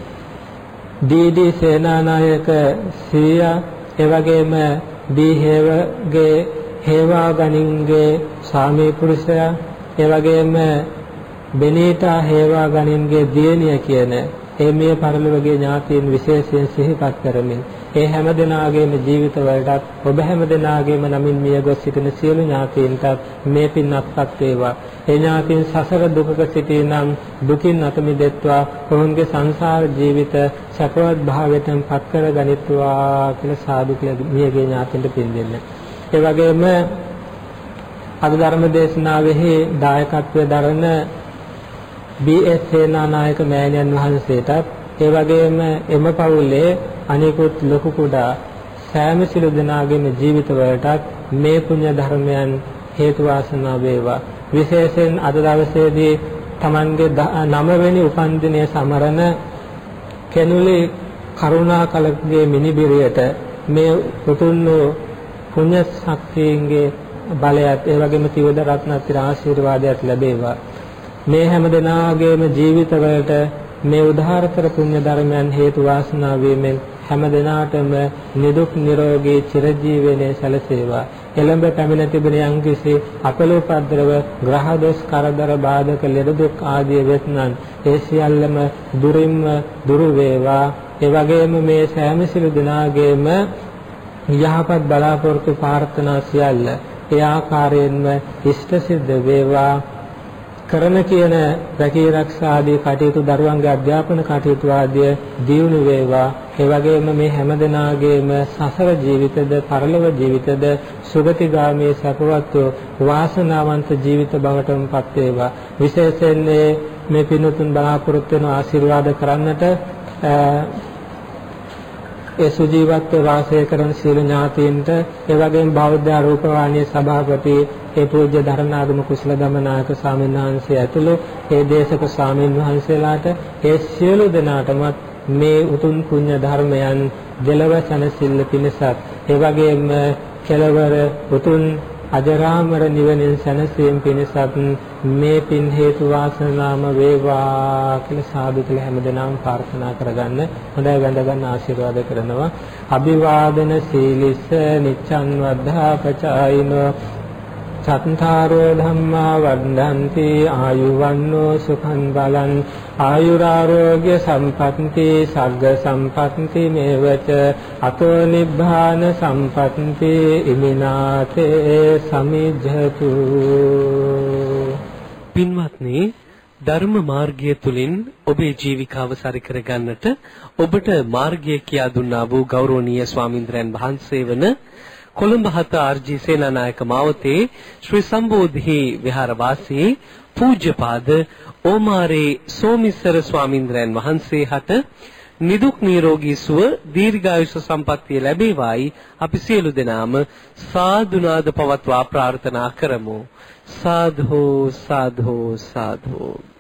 Speaker 2: ඩී.ඩී. සේනානායක සීයා, ඒ වගේම දී හේවාගණින්ගේ ස්වාමී පුරුෂයා, ඒ වගේම බෙනීටා හේවාගණින්ගේ දියණිය කියන ඒ මිය පරලොවගේ ඥාතීන් විශේෂයෙන් සිහිපත් කරමින් ඒ හැම දෙනාගේම ජීවිතවලටත් ඔබ හැම දෙනාගේම නමින් මිය ගොස් සිටින සියලු ඥාතීන්ටත් මේ පින් අත්පත් වේවා. ඒ ඥාතීන් සසර දුකක සිටිනම් දුකින් අත මිදෙත්වා. ඔවුන්ගේ සංසාර ජීවිත සැපවත් භාවයෙන් පත් කර ගනිත්වා කියලා සාදු කියලා මියගේ ඥාතීන්ට පින් දෙන්න. ඒ වගේම අද ධර්ම දේශනාවෙහි දායකත්වයෙන් දරන බී.එස්. සේනානායක මෑණියන් වහන්සේටත්, ඒ වගේම එම පවුලේ අනිකුත් ලොකු කුඩා සෑම සිළු දෙනාගේම ජීවිතවලටත් මේ පුණ්‍ය ධර්මයන් හේතු වාසනා වේවා. විශේෂයෙන් අද දවසේදී Tamanගේ 9 වෙනි උපන්දිනය සමරන කෙනුලි කරුණාකලගේ මිනිබිරියට මේ උතුම් පුණ්‍ය ශක්තියන්ගේ බලයත් ඒ වගේම තිවද රත්නත්‍රි ආශිර්වාදයක් ලැබේවා. මේ හැම දෙනාගේම ජීවිතවලට මේ උදාාරතර පුණ්‍ය ධර්මයන් හේතු වාසනා වීමෙන් හැම දිනාටම නිදුක් නිරෝගී චිරජීවනයේ සැලසේවා. එළඹ පැමිණ තිබෙන යම්කිසි අපලෝපද්‍රව ග්‍රහ දොස් කරදර බාධක ලෙඩ දුක් ආදී වෙත්නම් ඒ සියල්ලම දුරින්ම දුරු වේවා. ඒ වගේම මේ සෑම සිළු දිනාගේම යහපත් බලාපොරොත්තු ප්‍රාර්ථනා සියල්ල ඒ ආකාරයෙන්ම ඉෂ්ට සිද්ධ වේවා. කරන කියන රැකී ආරක්ෂා ආදී කටයුතු දරුවන්ගේ අධ්‍යාපන කටයුතු ආදී දියුණු වේවා. ඒ වගේම මේ හැම දිනාගේම සසර ජීවිතද පරලොව ජීවිතද සුගතිගාමී සපවත් වාසනාවන්ත ජීවිත බවටම පත් වේවා. විශේෂයෙන් මේ පින්තුන් බලාපොරොත්තු වෙන ආශිර්වාද කරන්නට ඒ සුජීවත්ව වාසය කරන සීල ඥාතීන්ට, ඒ වගේම බෞද්ධ රූපවාහිනී සභාපති ඒ පූජ්‍ය ධර්මනාගම කුසල දමනායක ස්වාමීන් වහන්සේ ඇතුළු ඒ දේශක ස්වාමීන් වහන්සේලාට ඒ සියලු දෙනාටමත් මේ උතුම් පුණ්‍ය ධර්මයන් දෙලව සැනසෙල්ල පිණිසත්, ඒ වගේම කෙලවර උතුම් අජරාමර නිවනින් සැනසීම පිණිසත් මේ පින් හේතු වාසනාම වේවා කියලා සාදු කියලා හැමදෙනාම ප්‍රාර්ථනා කරගන්න. හොඳයි, වැඳ ගන්න ආශිර්වාද කරනවා. අභිවාදන සීලිස්ස නිච්ඡන් වද්ධාපචායිනෝ චත්තාරෝ ධම්මා වර්ධන්ති ආයුවන්නෝ සුඛං බලං ආයුරාෝග්‍ය සම්පත්ති සග්ග සම්පත්ති මේවච අතෝ නිබ්බාන සම්පත්ති ඉමිනාතේ සමිජ්ජතු.
Speaker 1: පින්වත්නි, ධර්ම මාර්ගය තුලින් ඔබේ ජීවිකාව සරි කර ගන්නට ඔබට මාර්ගය කියා දුන්නා වූ ගෞරවනීය ස්වාමින්ද්‍රයන් වහන්සේ වන කොළඹ හත ආර්.ජී. සේනානායක මාවතේ ශ්‍රී සම්බෝධි විහාරවාසී පූජ්‍යපාද ඕමාරේ සෝමිස්සර ස්වාමින්ද්‍රයන් වහන්සේ හට නිදුක් නිරෝගී සුව දීර්ඝායුෂ සම්පන්නිය ලැබේවායි අපි සියලු දෙනාම සාදුනාද පවත්වා ප්‍රාර්ථනා කරමු. සාධු සාධු සාධු.